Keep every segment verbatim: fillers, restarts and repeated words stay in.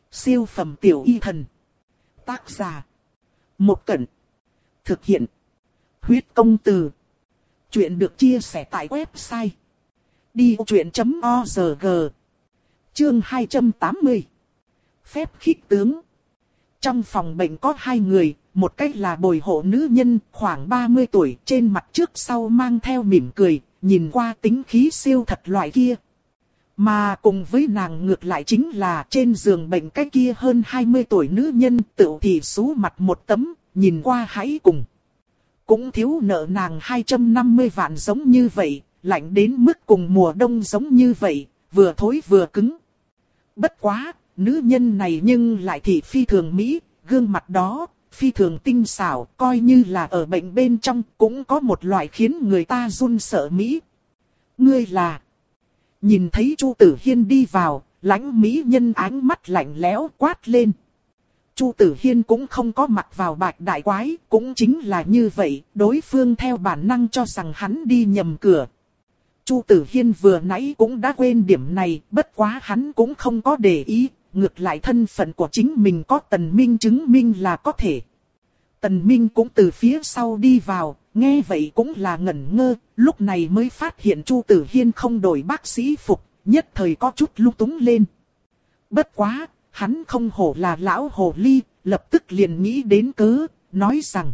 Siêu phẩm tiểu y thần. Tác giả. Một Cẩn. Thực hiện. Huyết công từ. Chuyện được chia sẻ tại website đi vô chuyện chấm org. Chương hai trăm tám mươi. Phép khích tướng. Trong phòng bệnh có hai người, một cách là bồi hộ nữ nhân khoảng ba mươi tuổi, trên mặt trước sau mang theo mỉm cười, nhìn qua tính khí siêu thật loại kia. Mà cùng với nàng ngược lại chính là trên giường bệnh cái kia hơn hai mươi tuổi nữ nhân, tựu thì sú mặt một tấm, nhìn qua hãy cùng. Cũng thiếu nợ nàng hai trăm năm mươi vạn giống như vậy, lạnh đến mức cùng mùa đông giống như vậy, vừa thối vừa cứng. Bất quá, nữ nhân này nhưng lại thì phi thường mỹ, gương mặt đó, phi thường tinh xảo, coi như là ở bệnh bên trong, cũng có một loại khiến người ta run sợ mỹ. Ngươi là... Nhìn thấy Chu Tử Hiên đi vào, lãnh mỹ nhân ánh mắt lạnh lẽo quát lên. Chu Tử Hiên cũng không có mặc vào bạch đại quái, cũng chính là như vậy, đối phương theo bản năng cho rằng hắn đi nhầm cửa. Chu Tử Hiên vừa nãy cũng đã quên điểm này, bất quá hắn cũng không có để ý, ngược lại thân phận của chính mình có Tần Minh chứng minh là có thể. Tần Minh cũng từ phía sau đi vào, nghe vậy cũng là ngẩn ngơ, lúc này mới phát hiện Chu Tử Hiên không đổi bác sĩ phục, nhất thời có chút lung túng lên. Bất quá, hắn không hổ là lão hồ ly, lập tức liền nghĩ đến cớ, nói rằng: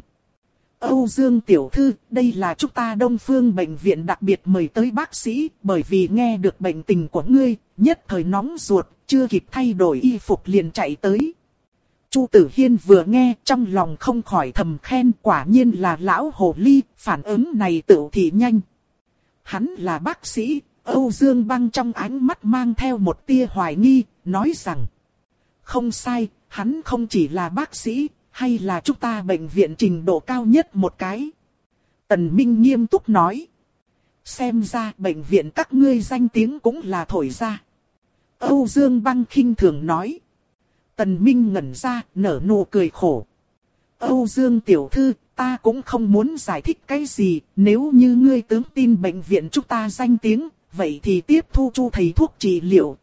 Âu Dương tiểu thư, đây là chúng ta Đông Phương bệnh viện đặc biệt mời tới bác sĩ, bởi vì nghe được bệnh tình của ngươi, nhất thời nóng ruột, chưa kịp thay đổi y phục liền chạy tới. Chu Tử Hiên vừa nghe, trong lòng không khỏi thầm khen, quả nhiên là lão hồ ly, phản ứng này tựu thì nhanh. Hắn là bác sĩ, Âu Dương Băng trong ánh mắt mang theo một tia hoài nghi, nói rằng: Không sai, hắn không chỉ là bác sĩ, hay là chúng ta bệnh viện trình độ cao nhất một cái. Tần Minh nghiêm túc nói: Xem ra bệnh viện các ngươi danh tiếng cũng là thổi ra. Âu Dương Băng khinh thường nói. Tần Minh ngẩn ra, nở nụ cười khổ. Âu Dương tiểu thư, ta cũng không muốn giải thích cái gì, nếu như ngươi tướng tin bệnh viện chúng ta danh tiếng, vậy thì tiếp thu Chu thầy thuốc trị liệu.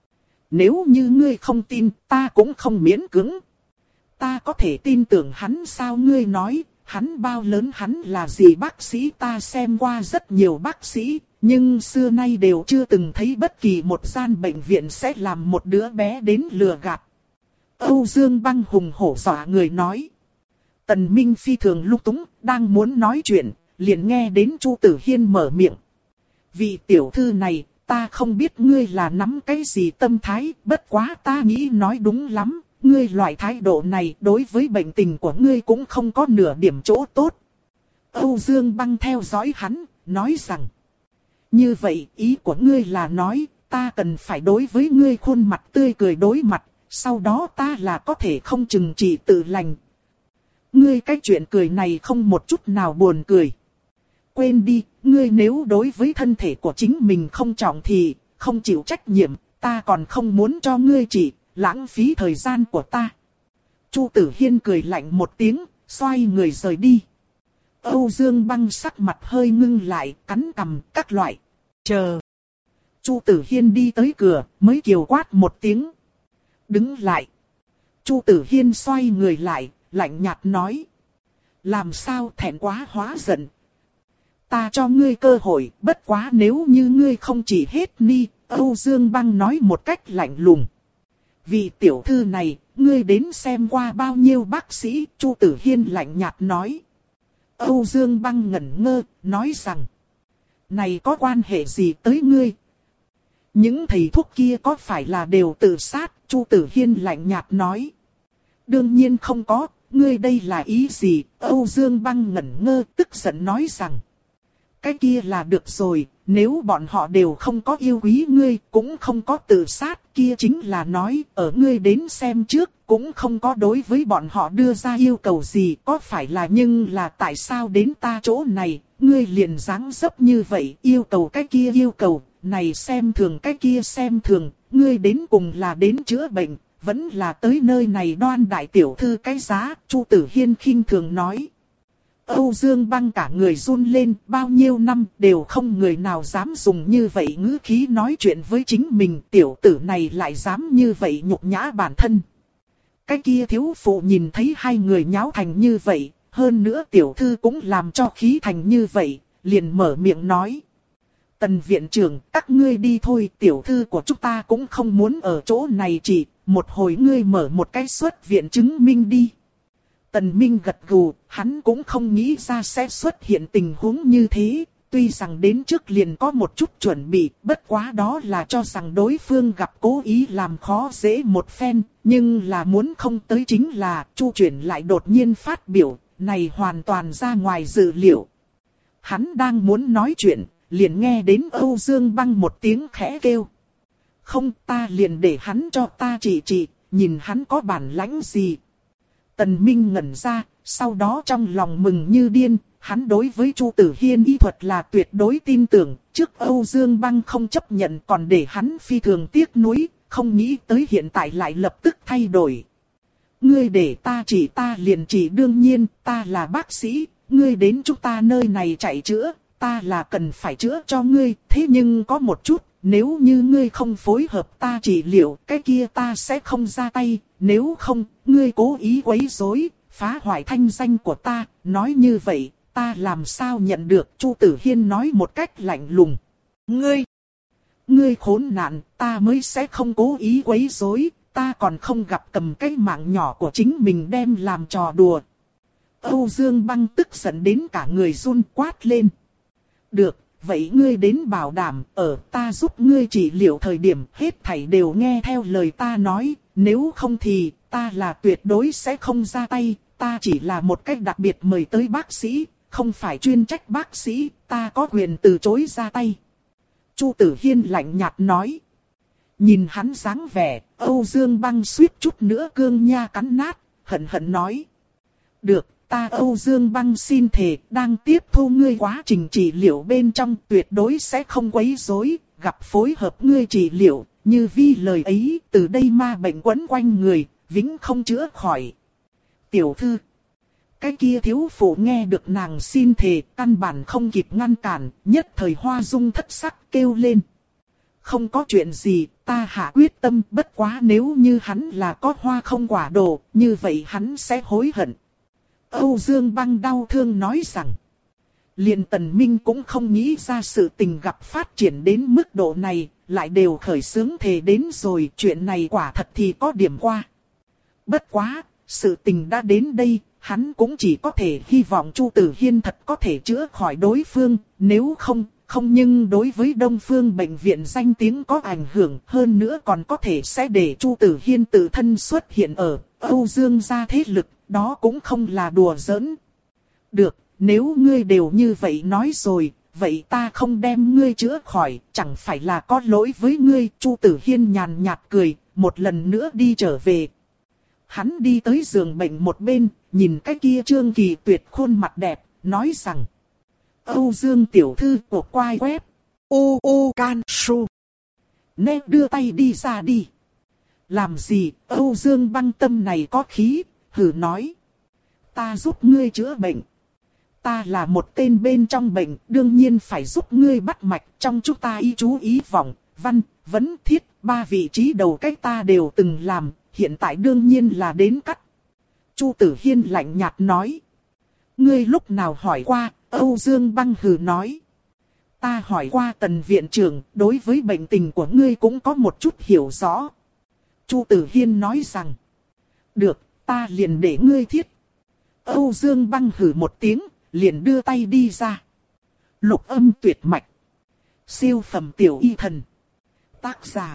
Nếu như ngươi không tin, ta cũng không miễn cưỡng. Ta có thể tin tưởng hắn sao? Ngươi nói, hắn bao lớn, hắn là gì? Bác sĩ ta xem qua rất nhiều bác sĩ, nhưng xưa nay đều chưa từng thấy bất kỳ một gian bệnh viện sẽ làm một đứa bé đến lừa gạt. Âu Dương Băng hùng hổ dọa người nói. Tần Minh phi thường lung túng, đang muốn nói chuyện, liền nghe đến Chu Tử Hiên mở miệng. Vị tiểu thư này, ta không biết ngươi là nắm cái gì tâm thái, bất quá ta nghĩ nói đúng lắm, ngươi loại thái độ này đối với bệnh tình của ngươi cũng không có nửa điểm chỗ tốt. Âu Dương Băng theo dõi hắn, nói rằng. Như vậy, ý của ngươi là nói, ta cần phải đối với ngươi khuôn mặt tươi cười đối mặt. Sau đó ta là có thể không chừng trị tự lành. Ngươi cái chuyện cười này không một chút nào buồn cười. Quên đi, ngươi nếu đối với thân thể của chính mình không trọng thì không chịu trách nhiệm, ta còn không muốn cho ngươi trị, lãng phí thời gian của ta. Chu Tử Hiên cười lạnh một tiếng, xoay người rời đi. Âu Dương Băng sắc mặt hơi ngưng lại, cắn cằm các loại. Chờ. Chu Tử Hiên đi tới cửa, mới kiều quát một tiếng. Đứng lại. Chu Tử Hiên xoay người lại, lạnh nhạt nói. Làm sao thẹn quá hóa giận. Ta cho ngươi cơ hội, bất quá nếu như ngươi không chỉ hết ni, Âu Dương Băng nói một cách lạnh lùng. Vì tiểu thư này, ngươi đến xem qua bao nhiêu bác sĩ, Chu Tử Hiên lạnh nhạt nói. Âu Dương Băng ngẩn ngơ, nói rằng. Này có quan hệ gì tới ngươi? Những thầy thuốc kia có phải là đều tự sát? Chu Tử Hiên lạnh nhạt nói. Đương nhiên không có, ngươi đây là ý gì? Âu Dương Băng ngẩn ngơ, tức giận nói rằng. Cái kia là được rồi, nếu bọn họ đều không có yêu quý ngươi, cũng không có tự sát, kia chính là nói, ở ngươi đến xem trước, cũng không có đối với bọn họ đưa ra yêu cầu gì, có phải là nhưng là tại sao đến ta chỗ này, ngươi liền dáng dấp như vậy, yêu cầu cái kia yêu cầu, này xem thường cái kia xem thường, ngươi đến cùng là đến chữa bệnh, vẫn là tới nơi này đoan đại tiểu thư cái giá, Chu Tử Hiên khinh thường nói. Âu Dương Băng cả người run lên, bao nhiêu năm đều không người nào dám dùng như vậy ngữ khí nói chuyện với chính mình, tiểu tử này lại dám như vậy nhục nhã bản thân. Cái kia thiếu phụ nhìn thấy hai người nháo thành như vậy, hơn nữa tiểu thư cũng làm cho khí thành như vậy, liền mở miệng nói. Tần viện trưởng, các ngươi đi thôi, tiểu thư của chúng ta cũng không muốn ở chỗ này chỉ, một hồi ngươi mở một cái xuất viện chứng minh đi. Tần Minh gật gù, hắn cũng không nghĩ ra sẽ xuất hiện tình huống như thế, tuy rằng đến trước liền có một chút chuẩn bị, bất quá đó là cho rằng đối phương gặp cố ý làm khó dễ một phen, nhưng là muốn không tới chính là Chu Chuyển lại đột nhiên phát biểu, này hoàn toàn ra ngoài dự liệu. Hắn đang muốn nói chuyện, liền nghe đến Âu Dương Băng một tiếng khẽ kêu. Không, ta liền để hắn cho ta chỉ chỉ, nhìn hắn có bản lãnh gì. Tần Minh ngẩn ra, sau đó trong lòng mừng như điên, hắn đối với Chu Tử Hiên y thuật là tuyệt đối tin tưởng, trước Âu Dương Băng không chấp nhận còn để hắn phi thường tiếc nuối, không nghĩ tới hiện tại lại lập tức thay đổi. Ngươi để ta chỉ ta liền chỉ, đương nhiên, ta là bác sĩ, ngươi đến chúng ta nơi này chạy chữa, ta là cần phải chữa cho ngươi, thế nhưng có một chút, nếu như ngươi không phối hợp ta trị liệu, cái kia ta sẽ không ra tay, nếu không, ngươi cố ý quấy rối, phá hoại thanh danh của ta, nói như vậy, ta làm sao nhận được, Chu Tử Hiên nói một cách lạnh lùng. Ngươi, ngươi khốn nạn, ta mới sẽ không cố ý quấy rối, ta còn không gặp cầm cái mạng nhỏ của chính mình đem làm trò đùa. Âu Dương Băng tức giận đến cả người run quát lên. Được, vậy ngươi đến bảo đảm, ở ta giúp ngươi trị liệu thời điểm hết thảy đều nghe theo lời ta nói, nếu không thì ta là tuyệt đối sẽ không ra tay, ta chỉ là một cách đặc biệt mời tới bác sĩ, không phải chuyên trách bác sĩ, ta có quyền từ chối ra tay. Chu Tử Hiên lạnh nhạt nói. Nhìn hắn dáng vẻ, Âu Dương Băng suýt chút nữa cương nha cắn nát, hận hận nói. Được, ta Âu Dương Băng xin thề, đang tiếp thu ngươi quá trình trị liệu bên trong tuyệt đối sẽ không quấy rối, gặp phối hợp ngươi trị liệu, như vi lời ấy, từ đây ma bệnh quấn quanh người, vĩnh không chữa khỏi. Tiểu thư, cái kia thiếu phụ nghe được nàng xin thề, căn bản không kịp ngăn cản, nhất thời hoa dung thất sắc kêu lên. Không có chuyện gì, ta hạ quyết tâm, bất quá nếu như hắn là có hoa không quả đồ, như vậy hắn sẽ hối hận. Âu Dương Băng đau thương nói rằng, liền Tần Minh cũng không nghĩ ra sự tình gặp phát triển đến mức độ này, lại đều khởi xướng thề đến rồi, chuyện này quả thật thì có điểm qua. Bất quá, sự tình đã đến đây, hắn cũng chỉ có thể hy vọng Chu Tử Hiên thật có thể chữa khỏi đối phương, nếu không, không nhưng đối với Đông Phương Bệnh viện danh tiếng có ảnh hưởng, hơn nữa còn có thể sẽ để Chu Tử Hiên tự thân xuất hiện ở Âu Dương gia thế lực, đó cũng không là đùa giỡn. Được, nếu ngươi đều như vậy nói rồi, vậy ta không đem ngươi chữa khỏi, chẳng phải là có lỗi với ngươi. Chu Tử Hiên nhàn nhạt cười, một lần nữa đi trở về. Hắn đi tới giường bệnh một bên, nhìn cái kia Trương Kỳ Tuyệt khuôn mặt đẹp, nói rằng. Âu Dương tiểu thư của quai web. Ô ô can su. Nè đưa tay đi ra đi. Làm gì, Âu Dương Băng tâm này có khí, hừ nói. Ta giúp ngươi chữa bệnh. Ta là một tên bên trong bệnh, đương nhiên phải giúp ngươi bắt mạch. Trong chúng ta y chú ý vọng, văn, vấn, thiết, ba vị trí đầu cách ta đều từng làm, hiện tại đương nhiên là đến cắt. Chu Tử Hiên lạnh nhạt nói. Ngươi lúc nào hỏi qua, Âu Dương Băng hừ nói. Ta hỏi qua Tần viện trưởng, đối với bệnh tình của ngươi cũng có một chút hiểu rõ. Chu Tử Hiên nói rằng. Được, ta liền để ngươi thiết. Âu Dương Băng hừ một tiếng, liền đưa tay đi ra. Lục âm tuyệt mạch. Siêu phẩm tiểu y thần. Tác giả.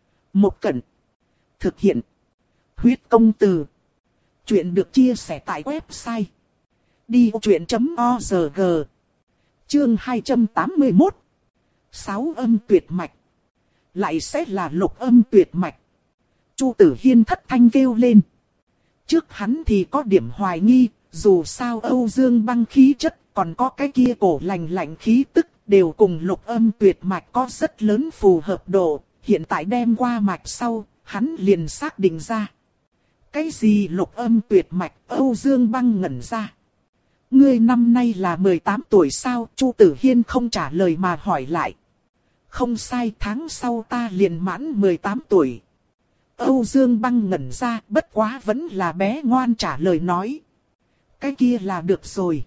Một Cẩn. Thực hiện. Huyết công từ. Chuyện được chia sẻ tại website. đi truyện chấm org. Chương hai trăm tám mươi mốt. Sáu âm tuyệt mạch. Lại sẽ là lục âm tuyệt mạch. Chu Tử Hiên thất thanh kêu lên. Trước hắn thì có điểm hoài nghi, dù sao Âu Dương Băng khí chất, còn có cái kia cổ lạnh lạnh khí tức, đều cùng lục âm tuyệt mạch có rất lớn phù hợp độ. Hiện tại đem qua mạch sau, hắn liền xác định ra. Cái gì lục âm tuyệt mạch? Âu Dương Băng ngẩn ra. ngươi năm nay là mười tám tuổi sao? Chu Tử Hiên không trả lời mà hỏi lại. Không sai, tháng sau ta liền mãn mười tám tuổi. Âu Dương Băng ngẩn ra, bất quá vẫn là bé ngoan trả lời nói. Cái kia là được rồi.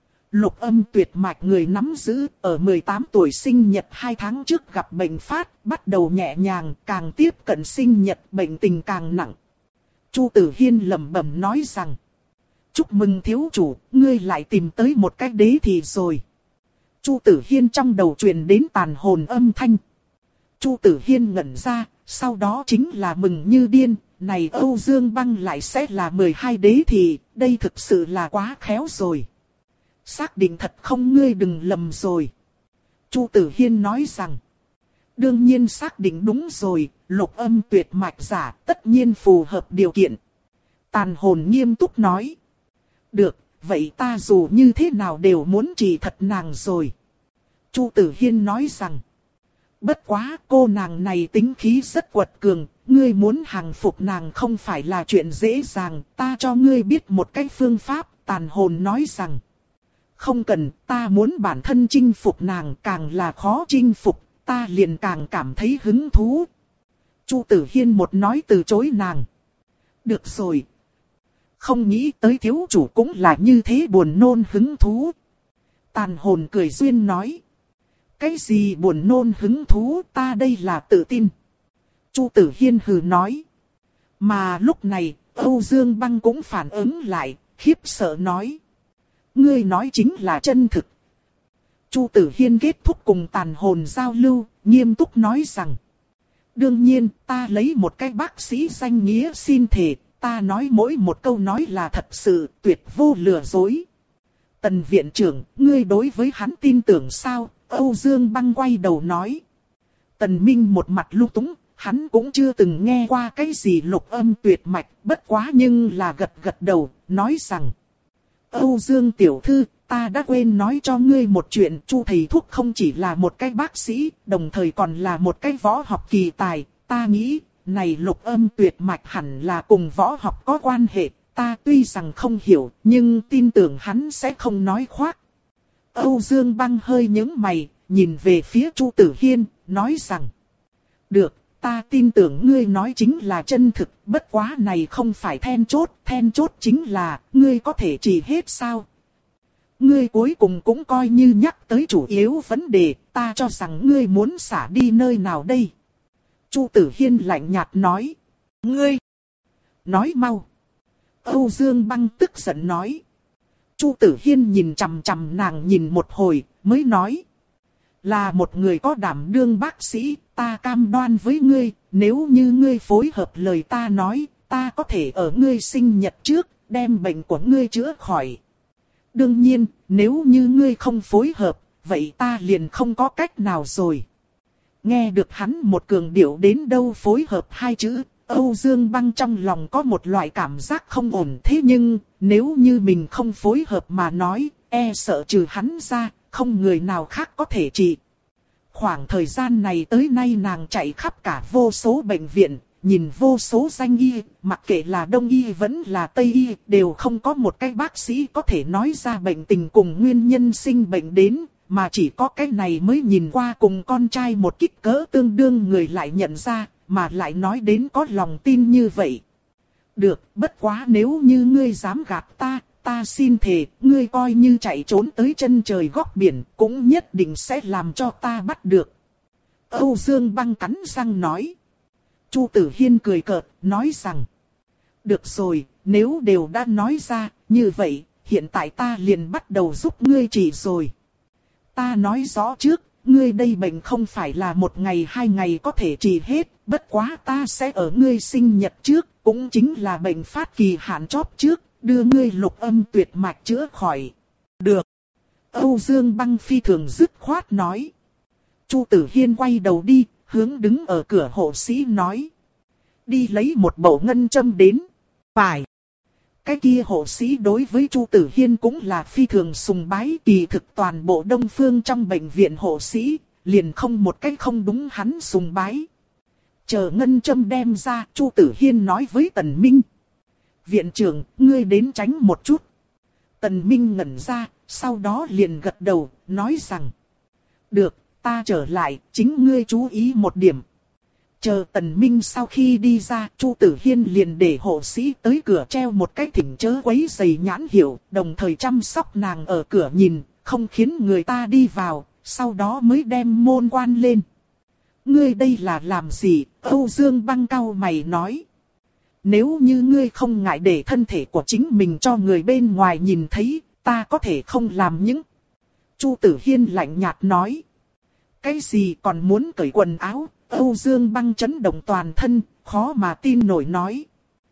Lục Âm tuyệt mạch người nắm giữ, ở mười tám tuổi sinh nhật hai tháng trước gặp bệnh phát, bắt đầu nhẹ nhàng, càng tiếp cận sinh nhật bệnh tình càng nặng. Chu Tử Hiên lẩm bẩm nói rằng. Chúc mừng thiếu chủ, ngươi lại tìm tới một cái đế thì rồi. Chu Tử Hiên trong đầu truyền đến tàn hồn âm thanh. Chu Tử Hiên ngẩn ra, sau đó chính là mừng như điên, này Âu Dương Băng lại sẽ là mười hai đế thì, đây thực sự là quá khéo rồi. Xác định thật không, ngươi đừng lầm rồi. Chu Tử Hiên nói rằng. Đương nhiên xác định đúng rồi, Lục Âm tuyệt mạch giả tất nhiên phù hợp điều kiện. Tàn hồn nghiêm túc nói. Được, vậy ta dù như thế nào đều muốn trị thật nàng rồi. Chu Tử Hiên nói rằng. Bất quá cô nàng này tính khí rất quật cường, ngươi muốn hàng phục nàng không phải là chuyện dễ dàng, ta cho ngươi biết một cách phương pháp. Tàn hồn nói rằng. Không cần, ta muốn bản thân chinh phục nàng, càng là khó chinh phục, ta liền càng cảm thấy hứng thú. Chu Tử Hiên một nói từ chối nàng. Được rồi. Không nghĩ tới thiếu chủ cũng là như thế buồn nôn hứng thú. Tàn hồn cười duyên nói. Cái gì buồn nôn hứng thú, ta đây là tự tin. Chu Tử Hiên hừ nói. Mà lúc này, Âu Dương Băng cũng phản ứng lại, khiếp sợ nói. Ngươi nói chính là chân thực. Chu Tử Hiên kết thúc cùng tàn hồn giao lưu, nghiêm túc nói rằng. Đương nhiên, ta lấy một cái bác sĩ danh nghĩa xin thề, ta nói mỗi một câu nói là thật sự, tuyệt vô lừa dối. Tần viện trưởng, ngươi đối với hắn tin tưởng sao? Âu Dương Băng quay đầu nói. Tần Minh một mặt lung túng, hắn cũng chưa từng nghe qua cái gì Lục Âm tuyệt mạch, bất quá nhưng là gật gật đầu, nói rằng. Âu Dương tiểu thư, ta đã quên nói cho ngươi một chuyện, Chu thầy thuốc không chỉ là một cái bác sĩ, đồng thời còn là một cái võ học kỳ tài, ta nghĩ, này Lục Âm tuyệt mạch hẳn là cùng võ học có quan hệ, ta tuy rằng không hiểu, nhưng tin tưởng hắn sẽ không nói khoác. Âu Dương Băng hơi nhướng mày, nhìn về phía Chu Tử Hiên, nói rằng. Được, ta tin tưởng ngươi nói chính là chân thực, bất quá này không phải then chốt, then chốt chính là, ngươi có thể trị hết sao? Ngươi cuối cùng cũng coi như nhắc tới chủ yếu vấn đề, ta cho rằng ngươi muốn xả đi nơi nào đây? Chu Tử Hiên lạnh nhạt nói. Ngươi! Nói mau! Âu Dương Băng tức giận nói. Chu Tử Hiên nhìn chằm chằm nàng nhìn một hồi, mới nói. Là một người có đảm đương bác sĩ, ta cam đoan với ngươi, nếu như ngươi phối hợp lời ta nói, ta có thể ở ngươi sinh nhật trước, đem bệnh của ngươi chữa khỏi. Đương nhiên, nếu như ngươi không phối hợp, vậy ta liền không có cách nào rồi. Nghe được hắn một cường điệu đến đâu phối hợp hai chữ, Âu Dương Băng trong lòng có một loại cảm giác không ổn, thế nhưng, nếu như mình không phối hợp mà nói, e sợ trừ hắn ra, không người nào khác có thể trị. Khoảng thời gian này tới nay nàng chạy khắp cả vô số bệnh viện, nhìn vô số danh y, mặc kệ là đông y vẫn là tây y, đều không có một cái bác sĩ có thể nói ra bệnh tình cùng nguyên nhân sinh bệnh đến, mà chỉ có cái này mới nhìn qua cùng con trai một kích cỡ tương đương người lại nhận ra, mà lại nói đến có lòng tin như vậy. Được, bất quá nếu như ngươi dám gạt ta, ta xin thề, ngươi coi như chạy trốn tới chân trời góc biển, cũng nhất định sẽ làm cho ta bắt được. Âu Dương Băng cắn răng nói. Chu Tử Hiên cười cợt, nói rằng. Được rồi, nếu đều đã nói ra, như vậy, hiện tại ta liền bắt đầu giúp ngươi trị rồi. Ta nói rõ trước, ngươi đây bệnh không phải là một ngày hai ngày có thể trị hết, bất quá ta sẽ ở ngươi sinh nhật trước, cũng chính là bệnh phát kỳ hạn chót trước, đưa ngươi Lục Âm tuyệt mạch chữa khỏi. Được. Âu Dương Băng phi thường dứt khoát nói. Chu Tử Hiên quay đầu đi, hướng đứng ở cửa hộ sĩ nói. Đi lấy một bộ ngân châm đến. Phải. Cái kia hộ sĩ đối với Chu Tử Hiên cũng là phi thường sùng bái, kỳ thực toàn bộ Đông Phương trong bệnh viện hộ sĩ, liền không một cách không đúng hắn sùng bái. Chờ ngân châm đem ra, Chu Tử Hiên nói với Tần Minh. Viện trưởng, ngươi đến tránh một chút. Tần Minh ngẩn ra, sau đó liền gật đầu, nói rằng. Được, ta trở lại, chính ngươi chú ý một điểm. Chờ Tần Minh sau khi đi ra, Chu Tử Hiên liền để hộ sĩ tới cửa treo một cái thỉnh chớ quấy rầy nhãn hiệu, đồng thời chăm sóc nàng ở cửa nhìn, không khiến người ta đi vào, sau đó mới đem môn quan lên. Ngươi đây là làm gì? Âu Dương Băng cau mày nói. Nếu như ngươi không ngại để thân thể của chính mình cho người bên ngoài nhìn thấy, ta có thể không làm những. Chu Tử Hiên lạnh nhạt nói. Cái gì còn muốn cởi quần áo? Âu Dương Băng chấn động toàn thân, khó mà tin nổi nói.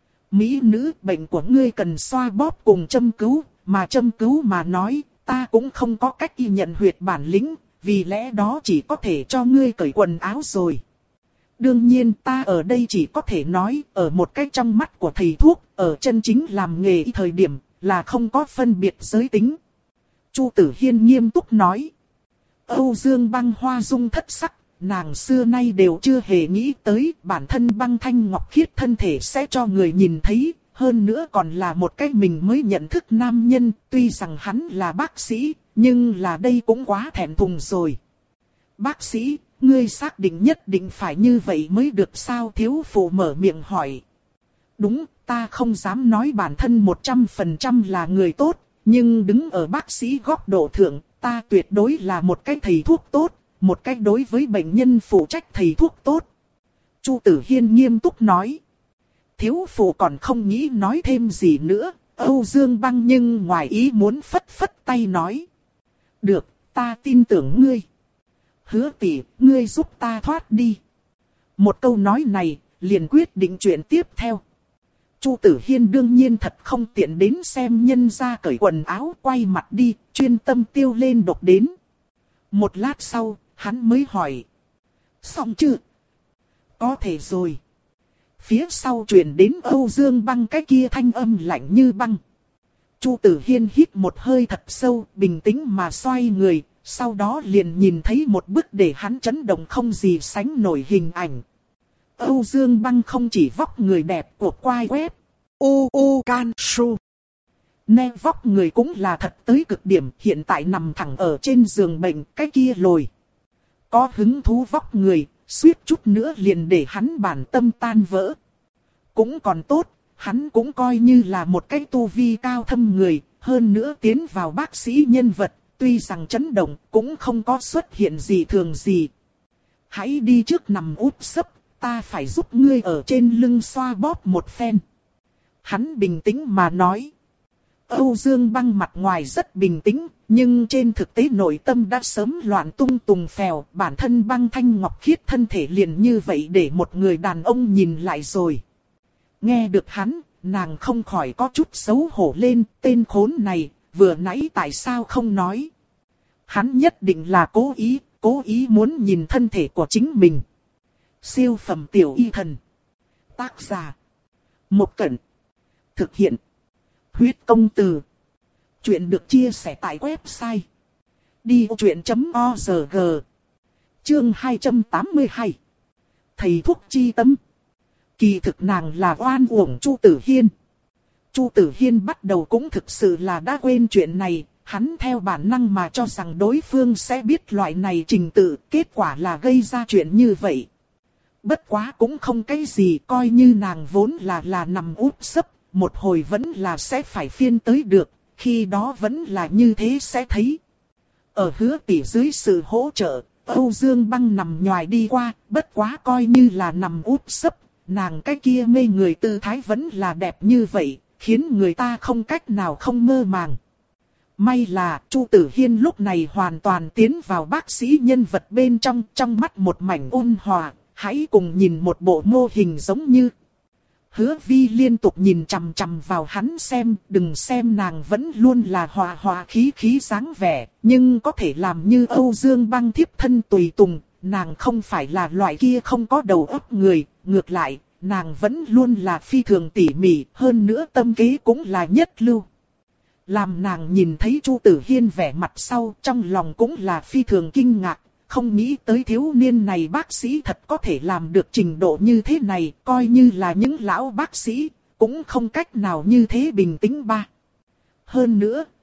Mỹ nữ, bệnh của ngươi cần xoa bóp cùng châm cứu, mà châm cứu mà nói, ta cũng không có cách y nhận huyệt bản lĩnh, vì lẽ đó chỉ có thể cho ngươi cởi quần áo rồi. Đương nhiên ta ở đây chỉ có thể nói, ở một cách trong mắt của thầy thuốc, ở chân chính làm nghề y thời điểm, là không có phân biệt giới tính. Chu Tử Hiên nghiêm túc nói. Âu Dương Băng hoa dung thất sắc, nàng xưa nay đều chưa hề nghĩ tới bản thân Băng thanh ngọc khiết thân thể sẽ cho người nhìn thấy, hơn nữa còn là một cái mình mới nhận thức nam nhân, tuy rằng hắn là bác sĩ, nhưng là đây cũng quá thẹn thùng rồi. Bác sĩ, ngươi xác định nhất định phải như vậy mới được sao? Thiếu phụ mở miệng hỏi. Đúng, ta không dám nói bản thân một trăm phần trăm là người tốt, nhưng đứng ở bác sĩ góc độ thượng, ta tuyệt đối là một cái thầy thuốc tốt, một cái đối với bệnh nhân phụ trách thầy thuốc tốt. Chu Tử Hiên nghiêm túc nói. Thiếu phụ còn không nghĩ nói thêm gì nữa, Âu Dương Băng nhưng ngoài ý muốn phất phất tay nói. Được, ta tin tưởng ngươi. Hứa tỷ, ngươi giúp ta thoát đi. Một câu nói này, liền quyết định chuyện tiếp theo. Chu Tử Hiên đương nhiên thật không tiện đến xem nhân gia cởi quần áo, quay mặt đi, chuyên tâm tiêu lên độc đến. Một lát sau, hắn mới hỏi. Xong chưa? Có thể rồi. Phía sau truyền đến Âu Dương Băng cái kia thanh âm lạnh như băng. Chu Tử Hiên hít một hơi thật sâu, bình tĩnh mà xoay người, sau đó liền nhìn thấy một bức để hắn chấn động không gì sánh nổi hình ảnh. Âu Dương Băng không chỉ vóc người đẹp của quai quét, u u can su, nè vóc người cũng là thật tới cực điểm, hiện tại nằm thẳng ở trên giường bệnh, cái kia lồi. Có hứng thú vóc người, suýt chút nữa liền để hắn bản tâm tan vỡ. Cũng còn tốt, hắn cũng coi như là một cái tu vi cao thâm người, hơn nữa tiến vào bác sĩ nhân vật, tuy rằng chấn động cũng không có xuất hiện gì thường gì. Hãy đi trước nằm úp sấp, ta phải giúp ngươi ở trên lưng xoa bóp một phen. Hắn bình tĩnh mà nói. Âu Dương Băng mặt ngoài rất bình tĩnh, nhưng trên thực tế nội tâm đã sớm loạn tung tùng phèo, bản thân Băng thanh ngọc khiết thân thể liền như vậy để một người đàn ông nhìn lại rồi. Nghe được hắn, nàng không khỏi có chút xấu hổ lên, tên khốn này, vừa nãy tại sao không nói. Hắn nhất định là cố ý, cố ý muốn nhìn thân thể của chính mình. Siêu phẩm tiểu y thần. Tác giả. Một Cẩn. Thực hiện. Huyết công từ. Chuyện được chia sẻ tại website. đi vô chuyện chấm org. Chương hai trăm tám mươi hai. Thầy thuốc chi tâm. Kỳ thực nàng là oan uổng Chu Tử Hiên. Chu Tử Hiên bắt đầu cũng thực sự là đã quên chuyện này. Hắn theo bản năng mà cho rằng đối phương sẽ biết loại này trình tự, kết quả là gây ra chuyện như vậy. Bất quá cũng không cái gì, coi như nàng vốn là là nằm úp sấp, một hồi vẫn là sẽ phải phiên tới được, khi đó vẫn là như thế sẽ thấy. Ở Hứa tỷ dưới sự hỗ trợ, Âu Dương Băng nằm nhòi đi qua, bất quá coi như là nằm úp sấp, nàng cái kia mê người tư thái vẫn là đẹp như vậy, khiến người ta không cách nào không mơ màng. May là Chu Tử Hiên lúc này hoàn toàn tiến vào bác sĩ nhân vật bên trong, trong mắt một mảnh ôn hòa, hãy cùng nhìn một bộ mô hình giống như. Hứa Vi liên tục nhìn chằm chằm vào hắn xem, đừng xem nàng vẫn luôn là hòa hòa khí khí dáng vẻ, nhưng có thể làm như Âu Dương Băng thiếp thân tùy tùng, nàng không phải là loại kia không có đầu óc người, ngược lại, nàng vẫn luôn là phi thường tỉ mỉ, hơn nữa tâm kế cũng là nhất lưu. Làm nàng nhìn thấy Chu Tử Hiên vẻ mặt sau, trong lòng cũng là phi thường kinh ngạc, không nghĩ tới thiếu niên này bác sĩ thật có thể làm được trình độ như thế này, coi như là những lão bác sĩ, cũng không cách nào như thế bình tĩnh ba. Hơn nữa,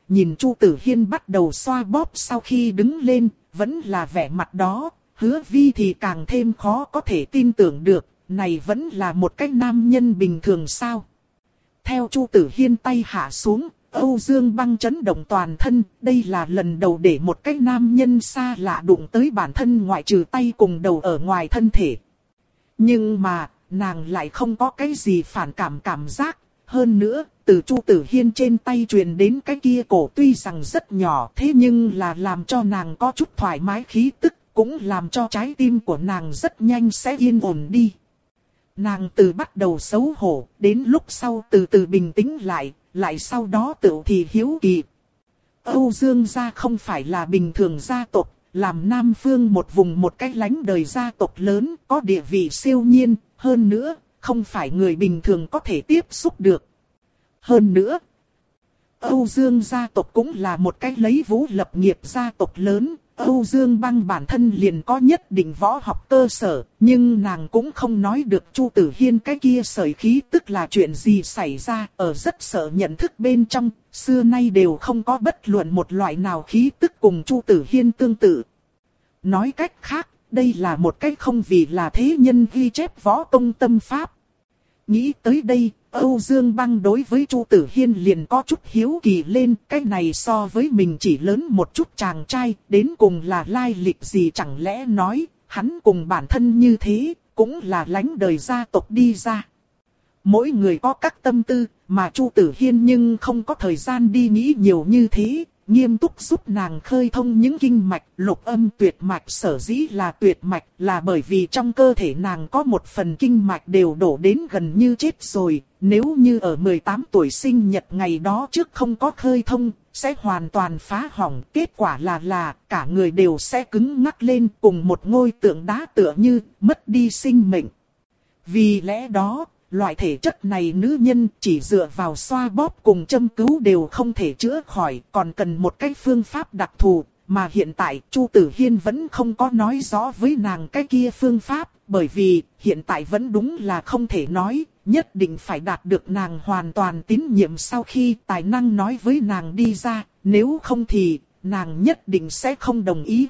nhìn Chu Tử Hiên bắt đầu xoa bóp sau khi đứng lên, vẫn là vẻ mặt đó, Hứa Vi thì càng thêm khó có thể tin tưởng được, này vẫn là một cái nam nhân bình thường sao. Theo Chu Tử Hiên tay hạ xuống, Âu Dương Băng chấn động toàn thân, đây là lần đầu để một cái nam nhân xa lạ đụng tới bản thân ngoại trừ tay cùng đầu ở ngoài thân thể. Nhưng mà, nàng lại không có cái gì phản cảm cảm giác, hơn nữa, từ Chu Tử Hiên trên tay truyền đến cái kia cổ tuy rằng rất nhỏ thế nhưng là làm cho nàng có chút thoải mái khí tức, cũng làm cho trái tim của nàng rất nhanh sẽ yên ổn đi. Nàng từ bắt đầu xấu hổ, đến lúc sau từ từ bình tĩnh lại, lại sau đó tự thì hiếu kỳ. Âu Dương gia không phải là bình thường gia tộc, làm Nam Phương một vùng một cái lánh đời gia tộc lớn, có địa vị siêu nhiên, hơn nữa, không phải người bình thường có thể tiếp xúc được. Hơn nữa, Âu Dương gia tộc cũng là một cái lấy vũ lập nghiệp gia tộc lớn. Âu Dương Băng bản thân liền có nhất định võ học cơ sở, nhưng nàng cũng không nói được Chu Tử Hiên cái kia sởi khí tức là chuyện gì xảy ra, ở rất sợ nhận thức bên trong, xưa nay đều không có bất luận một loại nào khí tức cùng Chu Tử Hiên tương tự. Nói cách khác, đây là một cái không vì là thế nhân ghi chép võ công tâm pháp. Nghĩ tới đây, Âu Dương Băng đối với Chu Tử Hiên liền có chút hiếu kỳ lên, cái này so với mình chỉ lớn một chút chàng trai, đến cùng là lai lịch gì chẳng lẽ nói, hắn cùng bản thân như thế, cũng là lánh đời gia tộc đi ra. Mỗi người có các tâm tư, mà Chu Tử Hiên nhưng không có thời gian đi nghĩ nhiều như thế, nghiêm túc giúp nàng khơi thông những kinh mạch, lục âm tuyệt mạch sở dĩ là tuyệt mạch là bởi vì trong cơ thể nàng có một phần kinh mạch đều đổ đến gần như chết rồi, nếu như ở mười tám tuổi sinh nhật ngày đó trước không có khơi thông, sẽ hoàn toàn phá hỏng, kết quả là là cả người đều sẽ cứng ngắc lên cùng một ngôi tượng đá tựa như mất đi sinh mệnh. Vì lẽ đó, loại thể chất này nữ nhân chỉ dựa vào xoa bóp cùng châm cứu đều không thể chữa khỏi, còn cần một cái phương pháp đặc thù, mà hiện tại Chu Tử Hiên vẫn không có nói rõ với nàng cái kia phương pháp, bởi vì hiện tại vẫn đúng là không thể nói, nhất định phải đạt được nàng hoàn toàn tín nhiệm sau khi tài năng nói với nàng đi ra, nếu không thì nàng nhất định sẽ không đồng ý.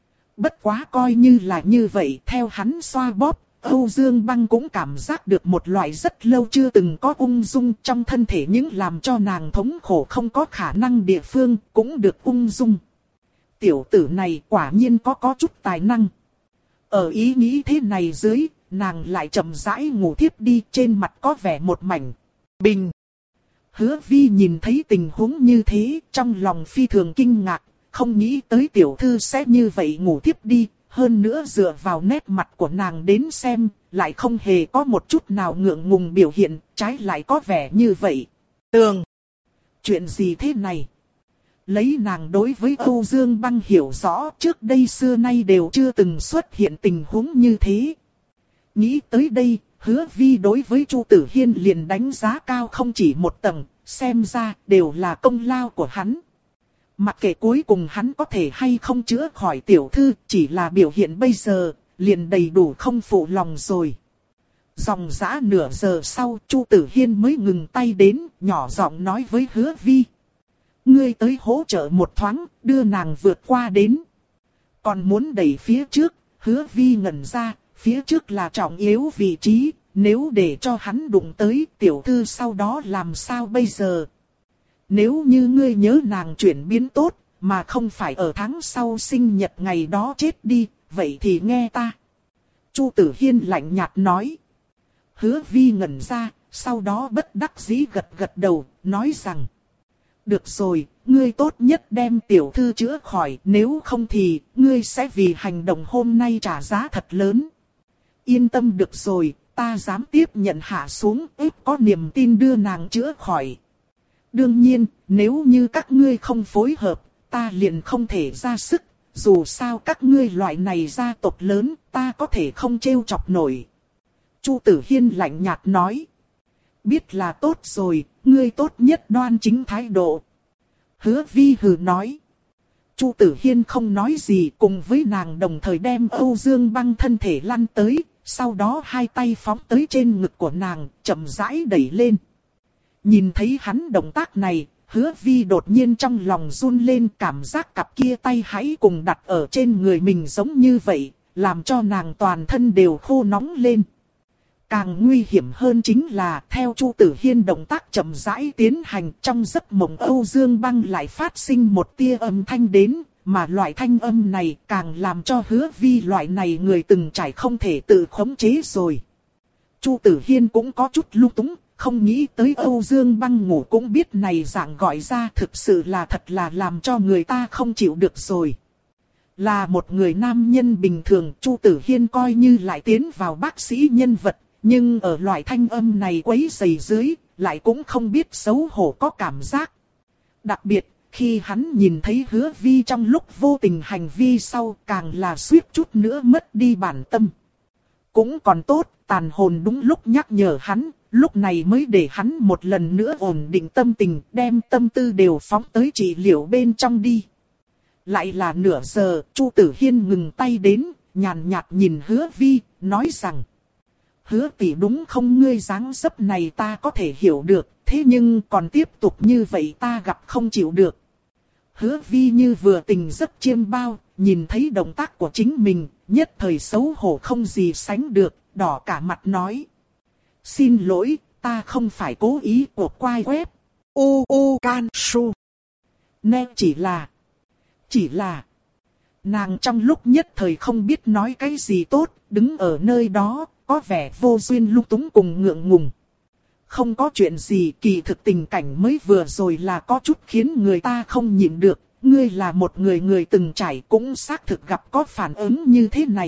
Bất quá coi như là như vậy, theo hắn xoa bóp, Âu Dương Băng cũng cảm giác được một loại rất lâu chưa từng có ung dung trong thân thể, những làm cho nàng thống khổ không có khả năng địa phương cũng được ung dung. Tiểu tử này quả nhiên có có chút tài năng. Ở ý nghĩ thế này dưới, nàng lại chậm rãi ngủ thiếp đi, trên mặt có vẻ một mảnh bình. Hứa Vi nhìn thấy tình huống như thế, trong lòng phi thường kinh ngạc, không nghĩ tới tiểu thư sẽ như vậy ngủ thiếp đi. Hơn nữa dựa vào nét mặt của nàng đến xem, lại không hề có một chút nào ngượng ngùng biểu hiện, trái lại có vẻ như vậy. Tường! Chuyện gì thế này? Lấy nàng đối với Âu Dương Băng hiểu rõ, trước đây xưa nay đều chưa từng xuất hiện tình huống như thế. Nghĩ tới đây, Hứa Vi đối với Chu Tử Hiên liền đánh giá cao không chỉ một tầng, xem ra đều là công lao của hắn. Mặc kệ cuối cùng hắn có thể hay không chữa khỏi tiểu thư, chỉ là biểu hiện bây giờ, liền đầy đủ không phụ lòng rồi. Dòng dã nửa giờ sau, Chu Tử Hiên mới ngừng tay đến, nhỏ giọng nói với Hứa Vi. Ngươi tới hỗ trợ một thoáng, đưa nàng vượt qua đến. Còn muốn đẩy phía trước, Hứa Vi ngẩn ra, phía trước là trọng yếu vị trí, nếu để cho hắn đụng tới tiểu thư sau đó làm sao bây giờ? Nếu như ngươi nhớ nàng chuyển biến tốt, mà không phải ở tháng sau sinh nhật ngày đó chết đi, vậy thì nghe ta. Chu Tử Hiên lạnh nhạt nói. Hứa Vi ngẩn ra, sau đó bất đắc dĩ gật gật đầu, nói rằng. Được rồi, ngươi tốt nhất đem tiểu thư chữa khỏi, nếu không thì, ngươi sẽ vì hành động hôm nay trả giá thật lớn. Yên tâm được rồi, ta dám tiếp nhận hạ xuống, ít có niềm tin đưa nàng chữa khỏi. Đương nhiên, nếu như các ngươi không phối hợp, ta liền không thể ra sức, dù sao các ngươi loại này gia tộc lớn, ta có thể không trêu chọc nổi. Chu Tử Hiên lạnh nhạt nói. Biết là tốt rồi, ngươi tốt nhất đoan chính thái độ. Hứa Vi hừ nói. Chu Tử Hiên không nói gì, cùng với nàng đồng thời đem Âu Dương Băng thân thể lăn tới, sau đó hai tay phóng tới trên ngực của nàng, chậm rãi đẩy lên. Nhìn thấy hắn động tác này, Hứa Vi đột nhiên trong lòng run lên, cảm giác cặp kia tay hãy cùng đặt ở trên người mình giống như vậy, làm cho nàng toàn thân đều khô nóng lên. Càng nguy hiểm hơn chính là theo Chu Tử Hiên động tác chậm rãi tiến hành, trong giấc mộng Âu Dương Băng lại phát sinh một tia âm thanh đến, mà loại thanh âm này càng làm cho Hứa Vi loại này người từng trải không thể tự khống chế rồi. Chu Tử Hiên cũng có chút lung túng, không nghĩ tới Âu Dương Băng ngủ cũng biết này dạng gọi ra, thực sự là thật là làm cho người ta không chịu được rồi. Là một người nam nhân bình thường, Chu Tử Hiên coi như lại tiến vào bác sĩ nhân vật, nhưng ở loại thanh âm này quấy rầy dưới, lại cũng không biết xấu hổ có cảm giác. Đặc biệt, khi hắn nhìn thấy Hứa Vi trong lúc vô tình hành vi sau, càng là suýt chút nữa mất đi bản tâm. Cũng còn tốt, tàn hồn đúng lúc nhắc nhở hắn, lúc này mới để hắn một lần nữa ổn định tâm tình, đem tâm tư đều phóng tới trị liệu bên trong đi. Lại là nửa giờ, Chu Tử Hiên ngừng tay đến, nhàn nhạt nhìn Hứa Vi, nói rằng: Hứa tỷ, đúng không, ngươi dáng dấp này ta có thể hiểu được, thế nhưng còn tiếp tục như vậy ta gặp không chịu được. Hứa Vi như vừa tỉnh giấc chiêm bao, nhìn thấy động tác của chính mình, nhất thời xấu hổ không gì sánh được, đỏ cả mặt nói: Xin lỗi, ta không phải cố ý của quai web. U U Can Su. Nè chỉ là... Chỉ là... Nàng trong lúc nhất thời không biết nói cái gì tốt, đứng ở nơi đó, có vẻ vô duyên lung túng cùng ngượng ngùng. Không có chuyện gì, kỳ thực tình cảnh mới vừa rồi là có chút khiến người ta không nhịn được. Ngươi là một người người từng trải, cũng xác thực gặp có phản ứng như thế này.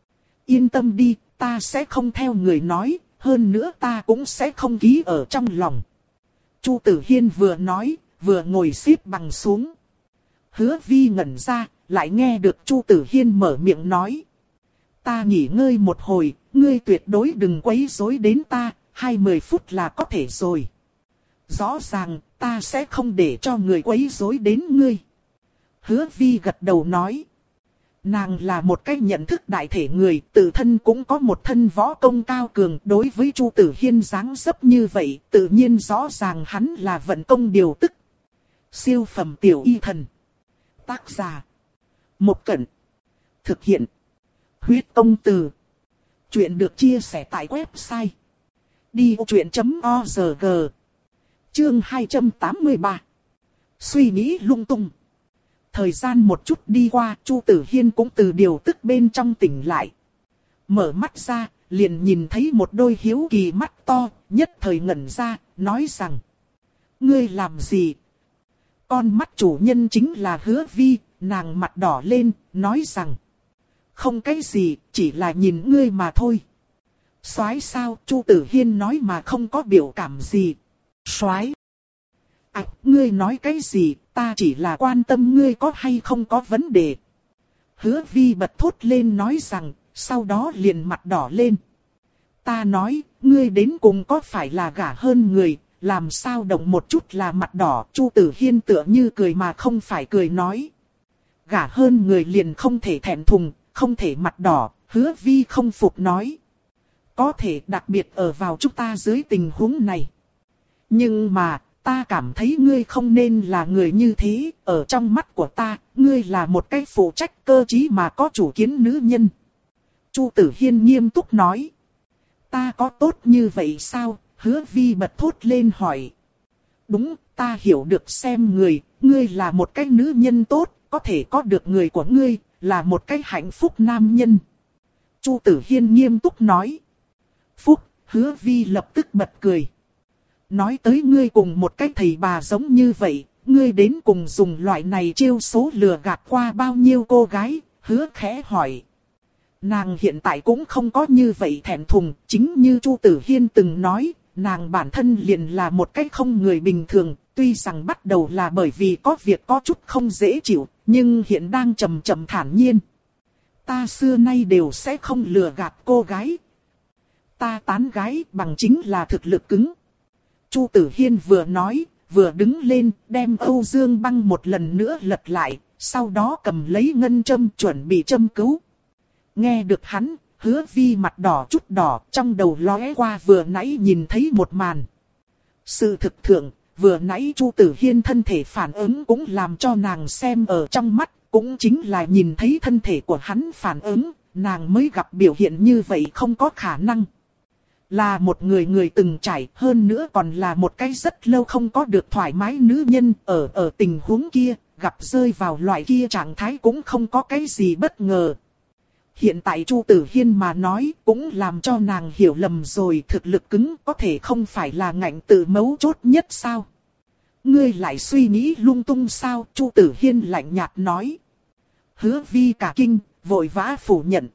Yên tâm đi, ta sẽ không theo người nói, hơn nữa ta cũng sẽ không ký ở trong lòng. Chu Tử Hiên vừa nói, vừa ngồi xếp bằng xuống. Hứa Vi ngẩn ra, lại nghe được Chu Tử Hiên mở miệng nói: Ta nghỉ ngơi một hồi, ngươi tuyệt đối đừng quấy rối đến ta, hai mươi phút là có thể rồi. Rõ ràng, ta sẽ không để cho người quấy rối đến ngươi. Hứa Vi gật đầu nói. Nàng là một cái nhận thức đại thể người, tự thân cũng có một thân võ công cao cường, đối với Chu Tử Hiên dáng dấp như vậy, tự nhiên rõ ràng hắn là vận công điều tức. Siêu phẩm tiểu y thần. Tác giả: Một Cẩn. Thực hiện: Huyết Công Từ. Chuyện được chia sẻ tại website đi ô truyện chấm org. Chương hai trăm tám mươi ba. Suy nghĩ lung tung. Thời gian một chút đi qua, Chu Tử Hiên cũng từ điều tức bên trong tỉnh lại. Mở mắt ra, liền nhìn thấy một đôi hiếu kỳ mắt to, nhất thời ngẩn ra, nói rằng: Ngươi làm gì? Con mắt chủ nhân chính là Hứa Vi, nàng mặt đỏ lên, nói rằng: Không cái gì, chỉ là nhìn ngươi mà thôi. Soái sao? Chu Tử Hiên nói mà không có biểu cảm gì. Soái? À, ngươi nói cái gì, ta chỉ là quan tâm ngươi có hay không có vấn đề. Hứa Vi bật thốt lên nói rằng, sau đó liền mặt đỏ lên. Ta nói, ngươi đến cùng có phải là gả hơn người, làm sao động một chút là mặt đỏ. Chu Tử Hiên tựa như cười mà không phải cười nói. Gả hơn người liền không thể thẹn thùng, không thể mặt đỏ. Hứa Vi không phục nói. Có thể đặc biệt ở vào chúng ta dưới tình huống này. Nhưng mà, ta cảm thấy ngươi không nên là người như thế, ở trong mắt của ta, ngươi là một cái phụ trách cơ trí mà có chủ kiến nữ nhân. Chu Tử Hiên nghiêm túc nói. Ta có tốt như vậy sao? Hứa Vi bật thốt lên hỏi. Đúng, ta hiểu được xem người, ngươi là một cái nữ nhân tốt, có thể có được người của ngươi, là một cái hạnh phúc nam nhân. Chu Tử Hiên nghiêm túc nói. Phúc, Hứa Vi lập tức bật cười. Nói tới ngươi cùng một cái thầy bà giống như vậy, ngươi đến cùng dùng loại này chiêu số lừa gạt qua bao nhiêu cô gái? Hứa khẽ hỏi. Nàng hiện tại cũng không có như vậy thẹn thùng, chính như Chu Tử Hiên từng nói, nàng bản thân liền là một cái không người bình thường, tuy rằng bắt đầu là bởi vì có việc có chút không dễ chịu, nhưng hiện đang chậm chậm thản nhiên. Ta xưa nay đều sẽ không lừa gạt cô gái. Ta tán gái bằng chính là thực lực cứng. Chu Tử Hiên vừa nói, vừa đứng lên, đem Âu Dương Băng một lần nữa lật lại, sau đó cầm lấy ngân châm chuẩn bị châm cứu. Nghe được hắn, Hứa Vi mặt đỏ chút đỏ, trong đầu lóe qua vừa nãy nhìn thấy một màn. Sự thực thượng, vừa nãy Chu Tử Hiên thân thể phản ứng cũng làm cho nàng xem ở trong mắt, cũng chính là nhìn thấy thân thể của hắn phản ứng, nàng mới gặp biểu hiện như vậy không có khả năng. Là một người người từng trải, hơn nữa còn là một cái rất lâu không có được thoải mái nữ nhân, ở ở tình huống kia, gặp rơi vào loại kia trạng thái cũng không có cái gì bất ngờ. Hiện tại Chu Tử Hiên mà nói cũng làm cho nàng hiểu lầm rồi, thực lực cứng có thể không phải là ngạnh tự mấu chốt nhất sao? Ngươi lại suy nghĩ lung tung sao? Chu Tử Hiên lạnh nhạt nói. Hứa Vi cả kinh, vội vã phủ nhận.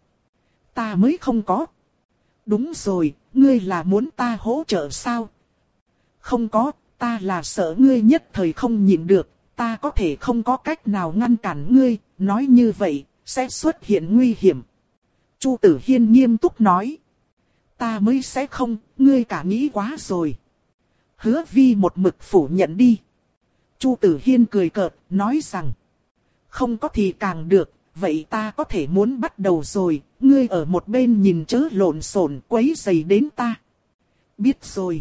Ta mới không có. Đúng rồi, ngươi là muốn ta hỗ trợ sao? Không có, ta là sợ ngươi nhất thời không nhịn được, ta có thể không có cách nào ngăn cản ngươi, nói như vậy, sẽ xuất hiện nguy hiểm. Chu Tử Hiên nghiêm túc nói. Ta mới sẽ không, ngươi cả nghĩ quá rồi. Hứa Vi một mực phủ nhận đi. Chu Tử Hiên cười cợt, nói rằng. Không có thì càng được, vậy ta có thể muốn bắt đầu rồi, ngươi ở một bên nhìn chớ lộn xộn quấy rầy đến ta. Biết rồi.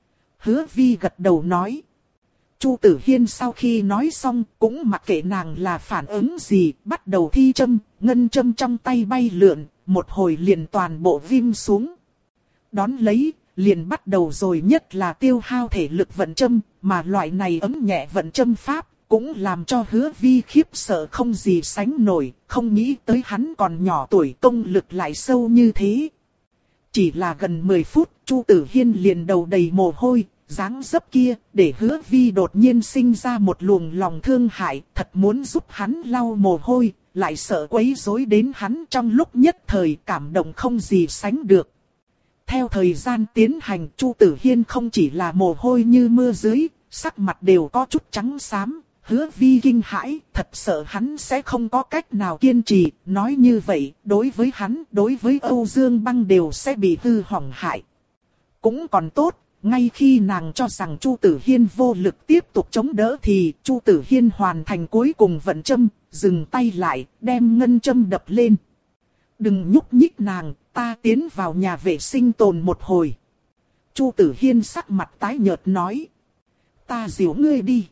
Hứa Vi gật đầu nói. Chu Tử Hiên sau khi nói xong cũng mặc kệ nàng là phản ứng gì, bắt đầu thi châm, ngân châm trong tay bay lượn, một hồi liền toàn bộ vim xuống. Đón lấy, liền bắt đầu rồi, nhất là tiêu hao thể lực vận châm, mà loại này ấm nhẹ vận châm pháp, cũng làm cho Hứa Vi khiếp sợ không gì sánh nổi, không nghĩ tới hắn còn nhỏ tuổi công lực lại sâu như thế. Chỉ là gần mười phút, Chu Tử Hiên liền đầu đầy mồ hôi, dáng dấp kia, để Hứa Vi đột nhiên sinh ra một luồng lòng thương hại, thật muốn giúp hắn lau mồ hôi, lại sợ quấy rối đến hắn, trong lúc nhất thời cảm động không gì sánh được. Theo thời gian tiến hành, Chu Tử Hiên không chỉ là mồ hôi như mưa dưới, sắc mặt đều có chút trắng xám. Hứa Vi kinh hãi, thật sợ hắn sẽ không có cách nào kiên trì, nói như vậy, đối với hắn, đối với Âu Dương Băng đều sẽ bị hư hỏng hại. Cũng còn tốt, ngay khi nàng cho rằng Chu Tử Hiên vô lực tiếp tục chống đỡ thì Chu Tử Hiên hoàn thành cuối cùng vận châm, dừng tay lại, đem ngân châm đập lên. Đừng nhúc nhích nàng, ta tiến vào nhà vệ sinh tồn một hồi. Chu Tử Hiên sắc mặt tái nhợt nói. Ta dìu ngươi đi.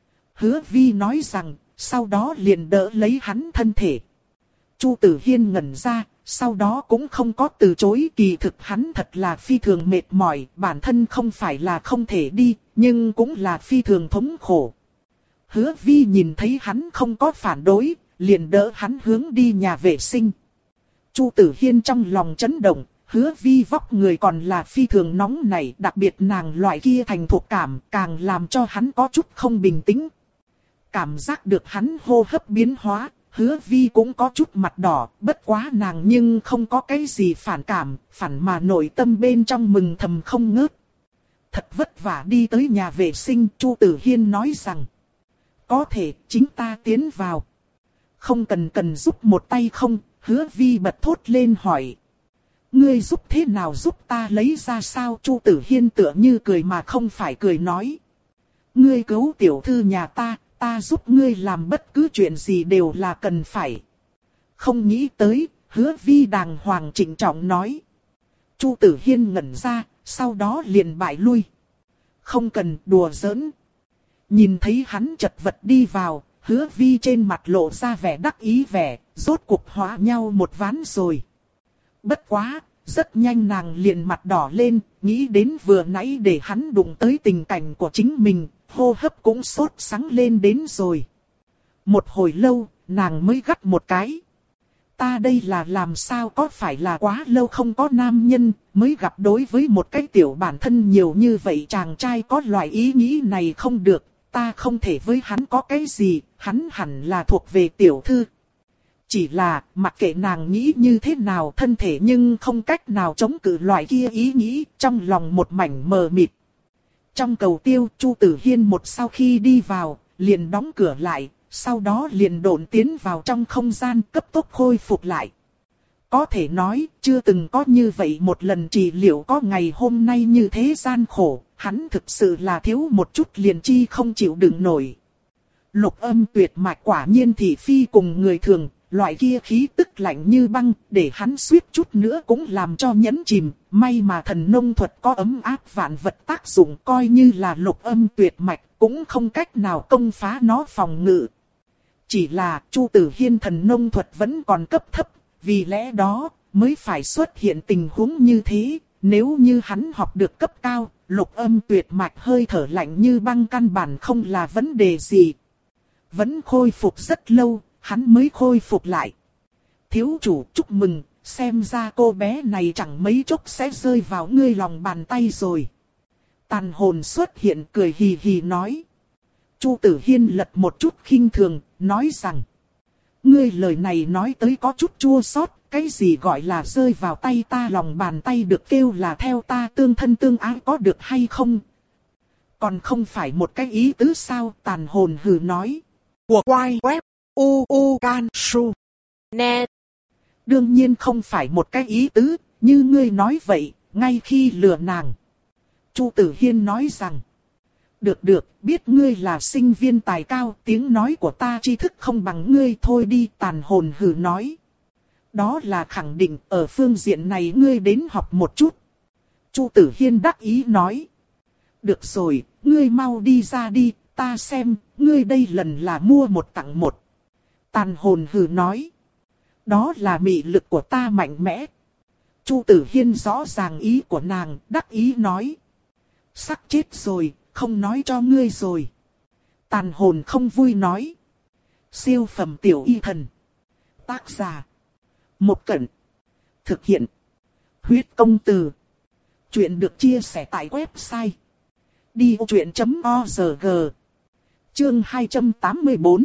Hứa Vi nói rằng, sau đó liền đỡ lấy hắn thân thể. Chu Tử Hiên ngẩn ra, sau đó cũng không có từ chối, kỳ thực hắn thật là phi thường mệt mỏi, bản thân không phải là không thể đi, nhưng cũng là phi thường thống khổ. Hứa Vi nhìn thấy hắn không có phản đối, liền đỡ hắn hướng đi nhà vệ sinh. Chu Tử Hiên trong lòng chấn động, Hứa Vi vóc người còn là phi thường nóng nảy, đặc biệt nàng loại kia thành thục cảm, càng làm cho hắn có chút không bình tĩnh. Cảm giác được hắn hô hấp biến hóa, Hứa Vi cũng có chút mặt đỏ, bất quá nàng nhưng không có cái gì phản cảm, phản mà nội tâm bên trong mừng thầm không ngớt. Thật vất vả đi tới nhà vệ sinh, Chu Tử Hiên nói rằng. Có thể, chính ta tiến vào. Không cần cần giúp một tay không, Hứa Vi bật thốt lên hỏi. Ngươi giúp thế nào giúp ta lấy ra sao? Chu Tử Hiên tựa như cười mà không phải cười nói. Ngươi cứu tiểu thư nhà ta, ta giúp ngươi làm bất cứ chuyện gì đều là cần phải. Không nghĩ tới, Hứa Vi đàng hoàng trịnh trọng nói. Chu Tử Hiên ngẩn ra, sau đó liền bại lui. Không cần đùa giỡn. Nhìn thấy hắn chật vật đi vào, Hứa Vi trên mặt lộ ra vẻ đắc ý vẻ, rốt cuộc hóa nhau một ván rồi. Bất quá, rất nhanh nàng liền mặt đỏ lên, nghĩ đến vừa nãy để hắn đụng tới tình cảnh của chính mình, hô hấp cũng sốt sắng lên đến rồi. Một hồi lâu, nàng mới gắt một cái. Ta đây là làm sao, có phải là quá lâu không có nam nhân, mới gặp đối với một cái tiểu bản thân nhiều như vậy chàng trai có loại ý nghĩ này không được, ta không thể với hắn có cái gì, hắn hẳn là thuộc về tiểu thư. Chỉ là, mặc kệ nàng nghĩ như thế nào thân thể nhưng không cách nào chống cự loại kia ý nghĩ, trong lòng một mảnh mờ mịt. Trong cầu tiêu, Chu Tử Hiên một sau khi đi vào, liền đóng cửa lại, sau đó liền độn tiến vào trong không gian cấp tốc khôi phục lại. Có thể nói, chưa từng có như vậy một lần trị liệu có ngày hôm nay như thế gian khổ, hắn thực sự là thiếu một chút liền chi không chịu đựng nổi. Lục âm tuyệt mạch quả nhiên thị phi cùng người thường, loại kia khí tức lạnh như băng, để hắn suýt chút nữa cũng làm cho nhẫn chìm. May mà thần nông thuật có ấm áp vạn vật tác dụng, coi như là lục âm tuyệt mạch, cũng không cách nào công phá nó phòng ngự. Chỉ là Chu Tử Hiên thần nông thuật vẫn còn cấp thấp, vì lẽ đó mới phải xuất hiện tình huống như thế. Nếu như hắn học được cấp cao, lục âm tuyệt mạch hơi thở lạnh như băng căn bản không là vấn đề gì. Vẫn khôi phục rất lâu, hắn mới khôi phục lại. Thiếu chủ chúc mừng, xem ra cô bé này chẳng mấy chốc sẽ rơi vào ngươi lòng bàn tay rồi. Tàn hồn xuất hiện cười hì hì nói. Chu Tử Hiên lật một chút khinh thường, nói rằng. Ngươi lời này nói tới có chút chua xót, cái gì gọi là rơi vào tay ta lòng bàn tay được kêu là theo ta tương thân tương ái có được hay không? Còn không phải một cái ý tứ sao? Tàn hồn hừ nói. Của quay web u u can su net. Đương nhiên không phải một cái ý tứ, như ngươi nói vậy, ngay khi lừa nàng. Chu Tử Hiên nói rằng. Được được, biết ngươi là sinh viên tài cao, tiếng nói của ta tri thức không bằng ngươi thôi đi. Tàn hồn hừ nói. Đó là khẳng định, ở phương diện này ngươi đến học một chút. Chu Tử Hiên đắc ý nói. Được rồi, ngươi mau đi ra đi, ta xem, ngươi đây lần là mua một tặng một. Tàn hồn hừ nói. Đó là mị lực của ta mạnh mẽ. Chu Tử Hiên rõ ràng ý của nàng, đắc ý nói. Sắp chết rồi, không nói cho ngươi rồi. Tàn hồn không vui nói. Siêu phẩm tiểu y thần. Tác giả. Một Cẩn. Thực hiện. Huyết công từ. Chuyện được chia sẻ tại website. đi vô chuyện chấm org. Chương hai trăm tám mươi bốn.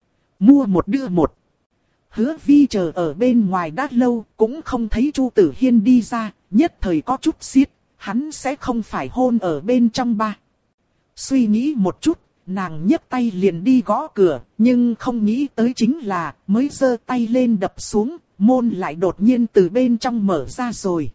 Mua một đưa một. Hứa Vi chờ ở bên ngoài đã lâu, cũng không thấy Chu Tử Hiên đi ra, nhất thời có chút xiết, hắn sẽ không phải hôn ở bên trong ba. Suy nghĩ một chút, nàng nhấc tay liền đi gõ cửa, nhưng không nghĩ tới chính là, mới giơ tay lên đập xuống, môn lại đột nhiên từ bên trong mở ra rồi.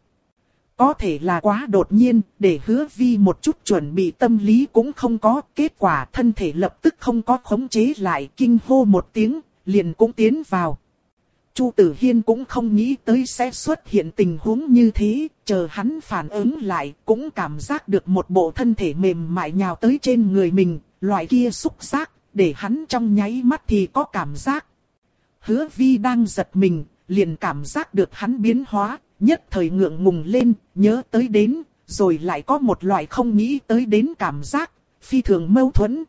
Có thể là quá đột nhiên, để Hứa Vi một chút chuẩn bị tâm lý cũng không có, kết quả thân thể lập tức không có khống chế lại, kinh hô một tiếng, liền cũng tiến vào. Chu Tử Hiên cũng không nghĩ tới sẽ xuất hiện tình huống như thế, chờ hắn phản ứng lại, cũng cảm giác được một bộ thân thể mềm mại nhào tới trên người mình, loại kia xúc giác, để hắn trong nháy mắt thì có cảm giác. Hứa Vi đang giật mình, liền cảm giác được hắn biến hóa, nhất thời ngượng ngùng lên, nhớ tới đến, rồi lại có một loại không nghĩ tới đến cảm giác, phi thường mâu thuẫn.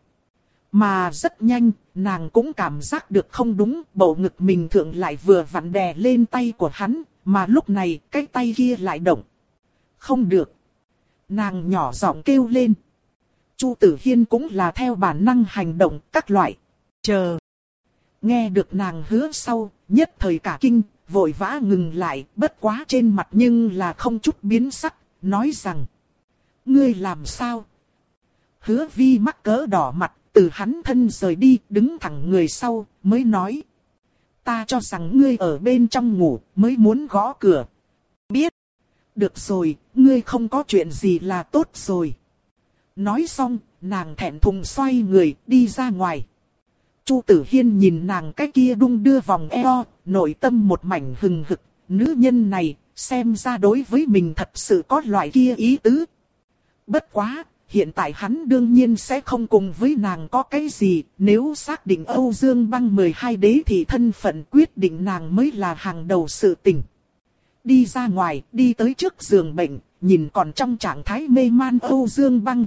Mà rất nhanh, nàng cũng cảm giác được không đúng, bầu ngực mình thượng lại vừa vặn đè lên tay của hắn, mà lúc này cái tay kia lại động. Không được. Nàng nhỏ giọng kêu lên. Chu Tử Hiên cũng là theo bản năng hành động các loại. Chờ. Nghe được nàng hứa sau, nhất thời cả kinh, vội vã ngừng lại, bất quá trên mặt nhưng là không chút biến sắc, nói rằng. Ngươi làm sao? Hứa Vi mắc cỡ đỏ mặt. Từ hắn thân rời đi, đứng thẳng người sau, mới nói. Ta cho rằng ngươi ở bên trong ngủ, mới muốn gõ cửa. Biết. Được rồi, ngươi không có chuyện gì là tốt rồi. Nói xong, nàng thẹn thùng xoay người, đi ra ngoài. Chu Tử Hiên nhìn nàng cái kia đung đưa vòng eo, nội tâm một mảnh hừng hực. Nữ nhân này, xem ra đối với mình thật sự có loại kia ý tứ. Bất quá. Hiện tại hắn đương nhiên sẽ không cùng với nàng có cái gì, nếu xác định Âu Dương Băng mười hai đế thì thân phận quyết định nàng mới là hàng đầu sự tình. Đi ra ngoài, đi tới trước giường bệnh, nhìn còn trong trạng thái mê man Âu Dương Băng.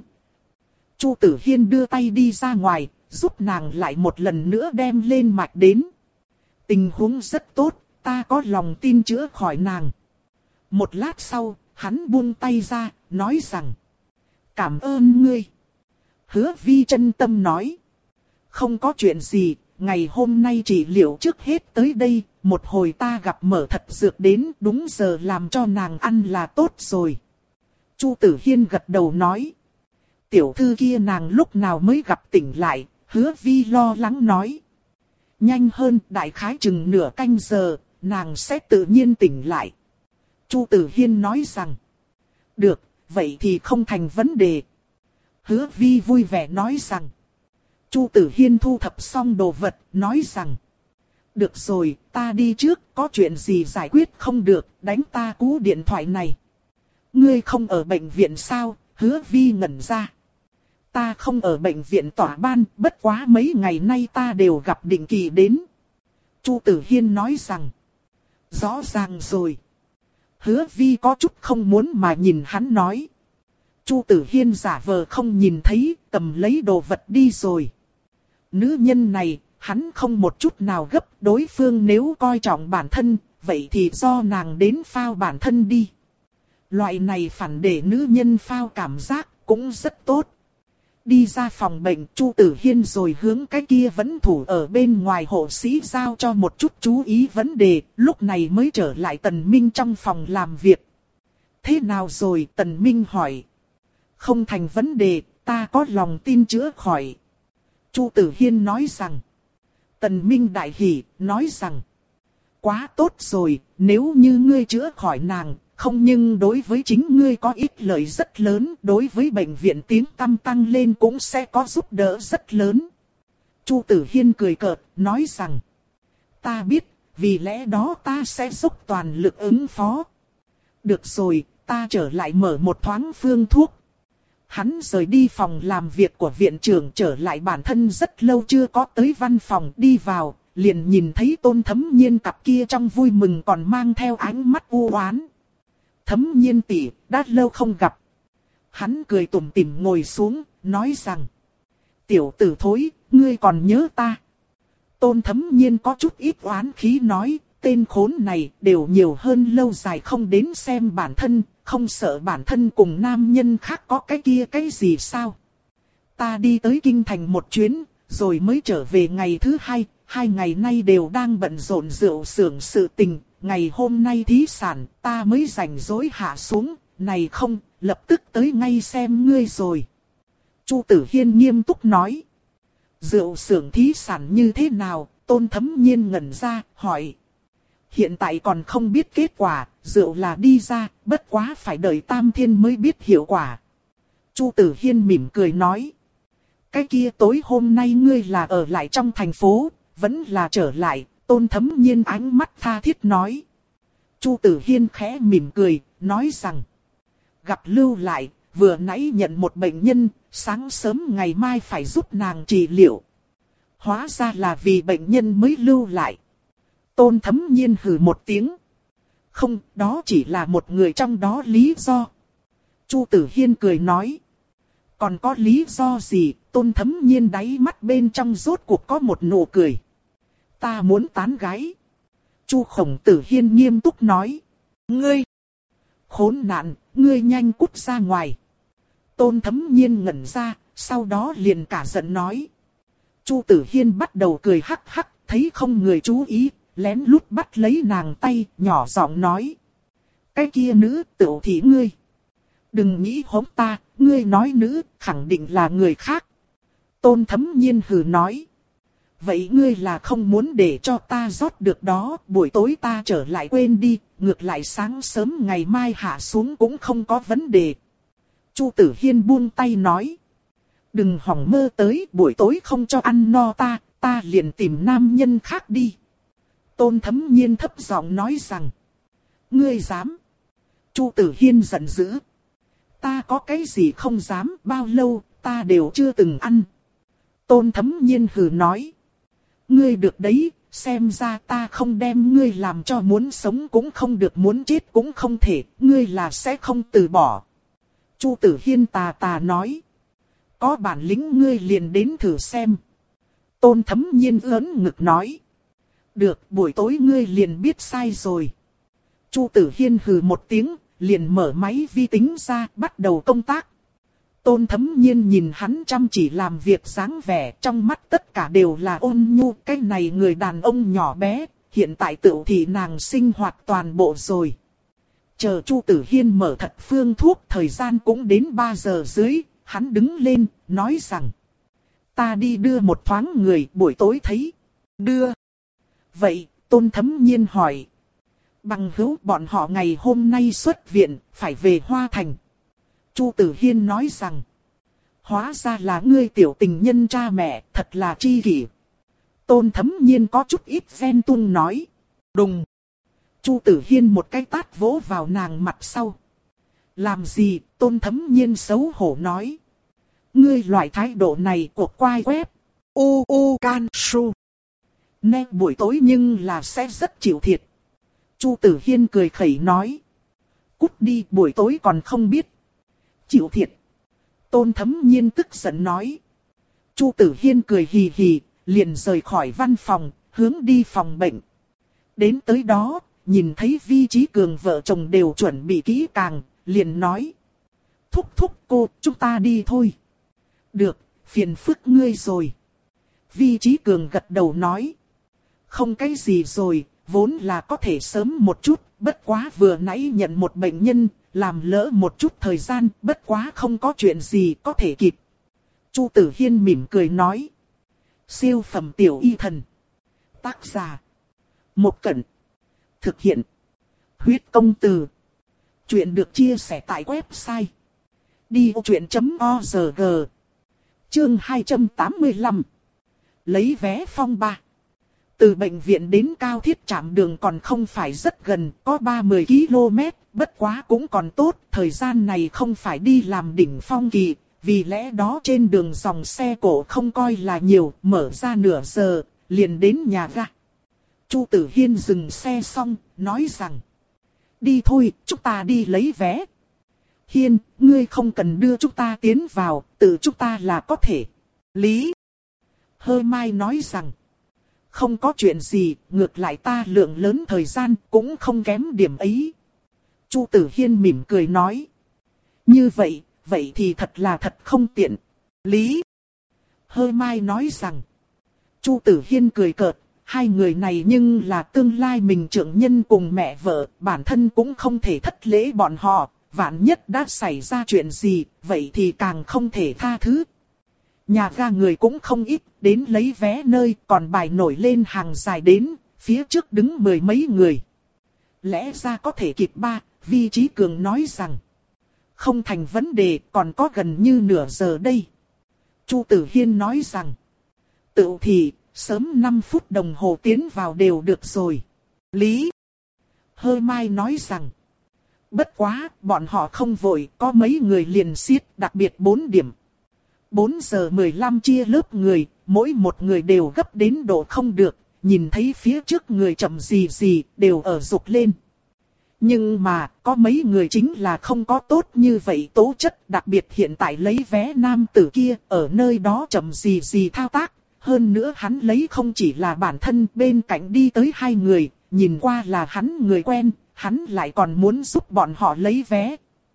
Chu Tử Hiên đưa tay đi ra ngoài, giúp nàng lại một lần nữa đem lên mạch đến. Tình huống rất tốt, ta có lòng tin chữa khỏi nàng. Một lát sau, hắn buông tay ra, nói rằng. Cảm ơn ngươi. Hứa Vi chân tâm nói. Không có chuyện gì, ngày hôm nay trị liệu trước hết tới đây, một hồi ta gặp mở thật dược đến đúng giờ làm cho nàng ăn là tốt rồi. Chu Tử Hiên gật đầu nói. Tiểu thư kia nàng lúc nào mới gặp tỉnh lại, Hứa Vi lo lắng nói. Nhanh hơn, đại khái chừng nửa canh giờ, nàng sẽ tự nhiên tỉnh lại. Chu Tử Hiên nói rằng. Được. Vậy thì không thành vấn đề. Hứa Vi vui vẻ nói rằng. Chu Tử Hiên thu thập xong đồ vật, nói rằng. Được rồi, ta đi trước, có chuyện gì giải quyết không được, đánh ta cú điện thoại này. Ngươi không ở bệnh viện sao? Hứa Vi ngẩn ra. Ta không ở bệnh viện tỏa ban, bất quá mấy ngày nay ta đều gặp định kỳ đến. Chu Tử Hiên nói rằng. Rõ ràng rồi. Hứa Vi có chút không muốn mà nhìn hắn nói. Chu Tử Hiên giả vờ không nhìn thấy, cầm lấy đồ vật đi rồi. Nữ nhân này, hắn không một chút nào gấp, đối phương nếu coi trọng bản thân, vậy thì do nàng đến phao bản thân đi. Loại này phản để nữ nhân phao cảm giác cũng rất tốt. Đi ra phòng bệnh, Chu Tử Hiên rồi hướng cái kia vẫn thủ ở bên ngoài hộ sĩ giao cho một chút chú ý vấn đề, lúc này mới trở lại Tần Minh trong phòng làm việc. Thế nào rồi? Tần Minh hỏi. Không thành vấn đề, ta có lòng tin chữa khỏi. Chu Tử Hiên nói rằng. Tần Minh đại hỉ, nói rằng. Quá tốt rồi, nếu như ngươi chữa khỏi nàng, không nhưng đối với chính ngươi có ích lợi rất lớn, đối với bệnh viện tiếng tăm tăng lên cũng sẽ có giúp đỡ rất lớn. Chu Tử Hiên cười cợt, nói rằng. Ta biết, vì lẽ đó ta sẽ dốc toàn lực ứng phó. Được rồi, ta trở lại mở một thoáng phương thuốc. Hắn rời đi phòng làm việc của viện trưởng, trở lại bản thân rất lâu chưa có tới văn phòng, đi vào, liền nhìn thấy Tôn Thấm Nhiên cặp kia trong vui mừng còn mang theo ánh mắt u oán. Thấm Nhiên tỷ, đã lâu không gặp. Hắn cười tủm tỉm ngồi xuống, nói rằng. Tiểu tử thối, ngươi còn nhớ ta. Tôn Thấm Nhiên có chút ít oán khí nói, tên khốn này đều nhiều hơn lâu dài không đến xem bản thân, không sợ bản thân cùng nam nhân khác có cái kia cái gì sao. Ta đi tới kinh thành một chuyến, rồi mới trở về ngày thứ hai, hai ngày nay đều đang bận rộn rượu xưởng sự tình, ngày hôm nay thí sản ta mới rảnh rỗi hạ xuống, này không, lập tức tới ngay xem ngươi rồi. Chu Tử Hiên nghiêm túc nói. Rượu xưởng thí sản như thế nào? Tôn Thấm Nhiên ngẩn ra, hỏi. Hiện tại còn không biết kết quả, rượu là đi ra, bất quá phải đợi Tam Thiên mới biết hiệu quả. Chu Tử Hiên mỉm cười nói. Cái kia tối hôm nay ngươi là ở lại trong thành phố, vẫn là trở lại, Tôn Thấm Nhiên ánh mắt tha thiết nói. Chu Tử Hiên khẽ mỉm cười, nói rằng. Gặp lưu lại, vừa nãy nhận một bệnh nhân, sáng sớm ngày mai phải giúp nàng trị liệu. Hóa ra là vì bệnh nhân mới lưu lại. Tôn Thấm Nhiên hừ một tiếng. Không, đó chỉ là một người trong đó lý do. Chu Tử Hiên cười nói. Còn có lý do gì? Tôn Thấm Nhiên đáy mắt bên trong rốt cuộc có một nụ cười. Ta muốn tán gái. Chu Khổng Tử Hiên nghiêm túc nói. Ngươi! Khốn nạn, ngươi nhanh cút ra ngoài. Tôn Thấm Nhiên ngẩn ra, sau đó liền cả giận nói. Chu Tử Hiên bắt đầu cười hắc hắc, thấy không người chú ý, lén lút bắt lấy nàng tay, nhỏ giọng nói. Cái kia nữ tựu thị ngươi. Đừng nghĩ hống ta, ngươi nói nữ, khẳng định là người khác. Tôn Thấm Nhiên hừ nói. Vậy ngươi là không muốn để cho ta rót được đó, buổi tối ta trở lại quên đi, ngược lại sáng sớm ngày mai hạ xuống cũng không có vấn đề. Chu Tử Hiên buông tay nói. Đừng hỏng mơ tới, buổi tối không cho ăn no ta, ta liền tìm nam nhân khác đi. Tôn Thấm Nhiên thấp giọng nói rằng. Ngươi dám. Chu Tử Hiên giận dữ. Ta có cái gì không dám, bao lâu, ta đều chưa từng ăn. Tôn Thấm Nhiên hừ nói. Ngươi được đấy, xem ra ta không đem ngươi làm cho muốn sống cũng không được, muốn chết cũng không thể, ngươi là sẽ không từ bỏ. Chu Tử Hiên tà tà nói. Có bản lĩnh ngươi liền đến thử xem. Tôn Thấm Nhiên ớn ngực nói. Được, buổi tối ngươi liền biết sai rồi. Chu Tử Hiên hừ một tiếng, liền mở máy vi tính ra, bắt đầu công tác. Tôn Thấm Nhiên nhìn hắn chăm chỉ làm việc dáng vẻ, trong mắt tất cả đều là ôn nhu. Cái này người đàn ông nhỏ bé, hiện tại tựu thì nàng sinh hoạt toàn bộ rồi. Chờ Chu Tử Hiên mở thật phương thuốc, thời gian cũng đến ba giờ dưới, hắn đứng lên, nói rằng. Ta đi đưa một thoáng người, buổi tối thấy. Đưa. Vậy, Tôn Thấm Nhiên hỏi. Bằng hữu bọn họ ngày hôm nay xuất viện, phải về Hoa Thành. Chu Tử Hiên nói rằng. Hóa ra là ngươi tiểu tình nhân cha mẹ, thật là tri kỷ. Tôn Thấm Nhiên có chút ít ghen tuông nói. Đùng. Chu Tử Hiên một cái tát vỗ vào nàng mặt sau. Làm gì? Tôn Thấm Nhiên xấu hổ nói. Ngươi loại thái độ này của quai web. U U Can Su. Nè buổi tối nhưng là sẽ rất chịu thiệt. Chu Tử Hiên cười khẩy nói. Cút đi, buổi tối còn không biết. Chịu thiệt. Tôn Thấm Nhiên tức giận nói. Chu Tử Hiên cười hì hì, liền rời khỏi văn phòng, hướng đi phòng bệnh. Đến tới đó, nhìn thấy Vi Chí Cường vợ chồng đều chuẩn bị kỹ càng, liền nói. Thúc thúc cô, chúng ta đi thôi. Được, phiền phức ngươi rồi. Vi Chí Cường gật đầu nói. Không cái gì rồi, vốn là có thể sớm một chút, bất quá vừa nãy nhận một bệnh nhân, làm lỡ một chút thời gian, bất quá không có chuyện gì có thể kịp. Chu Tử Hiên mỉm cười nói. Siêu phẩm tiểu y thần. Tác giả. Một Cẩn. Thực hiện. Huyết công từ. Chuyện được chia sẻ tại website. đi ô chuyện chấm org. Chương hai trăm tám mươi lăm. Lấy vé phong ba. Từ bệnh viện đến Cao Thiết trạm đường còn không phải rất gần, có ba mươi ki lô mét, bất quá cũng còn tốt, thời gian này không phải đi làm đỉnh phong kỳ, vì lẽ đó trên đường dòng xe cổ không coi là nhiều, mở ra nửa giờ, liền đến nhà ga. Chu Tử Hiên dừng xe xong, nói rằng, đi thôi, chúng ta đi lấy vé. Hiên, ngươi không cần đưa chúng ta tiến vào, tự chúng ta là có thể. Lý Hơ Mai nói rằng, không có chuyện gì, ngược lại ta lượng lớn thời gian cũng không kém điểm ấy. Chu Tử Hiên mỉm cười nói. Như vậy, vậy thì thật là thật không tiện. Lý Hơ Mai nói rằng. Chu Tử Hiên cười cợt, hai người này nhưng là tương lai mình trưởng nhân cùng mẹ vợ, bản thân cũng không thể thất lễ bọn họ, vạn nhất đã xảy ra chuyện gì, vậy thì càng không thể tha thứ. Nhà ga người cũng không ít, đến lấy vé nơi còn bài nổi lên hàng dài đến, phía trước đứng mười mấy người. Lẽ ra có thể kịp ba, Vi Chí Cường nói rằng. Không thành vấn đề, còn có gần như nửa giờ đây. Chu Tử Hiên nói rằng. Tự thì, sớm năm phút đồng hồ tiến vào đều được rồi. Lý Hơ Mai nói rằng. Bất quá, bọn họ không vội, có mấy người liền xiết, đặc biệt bốn điểm. bốn giờ mười lăm chia lớp người, mỗi một người đều gấp đến độ không được, nhìn thấy phía trước người chậm gì gì, đều ở rục lên. Nhưng mà, có mấy người chính là không có tốt như vậy tố chất, đặc biệt hiện tại lấy vé nam tử kia, ở nơi đó chậm gì gì thao tác. Hơn nữa hắn lấy không chỉ là bản thân, bên cạnh đi tới hai người, nhìn qua là hắn người quen, hắn lại còn muốn giúp bọn họ lấy vé.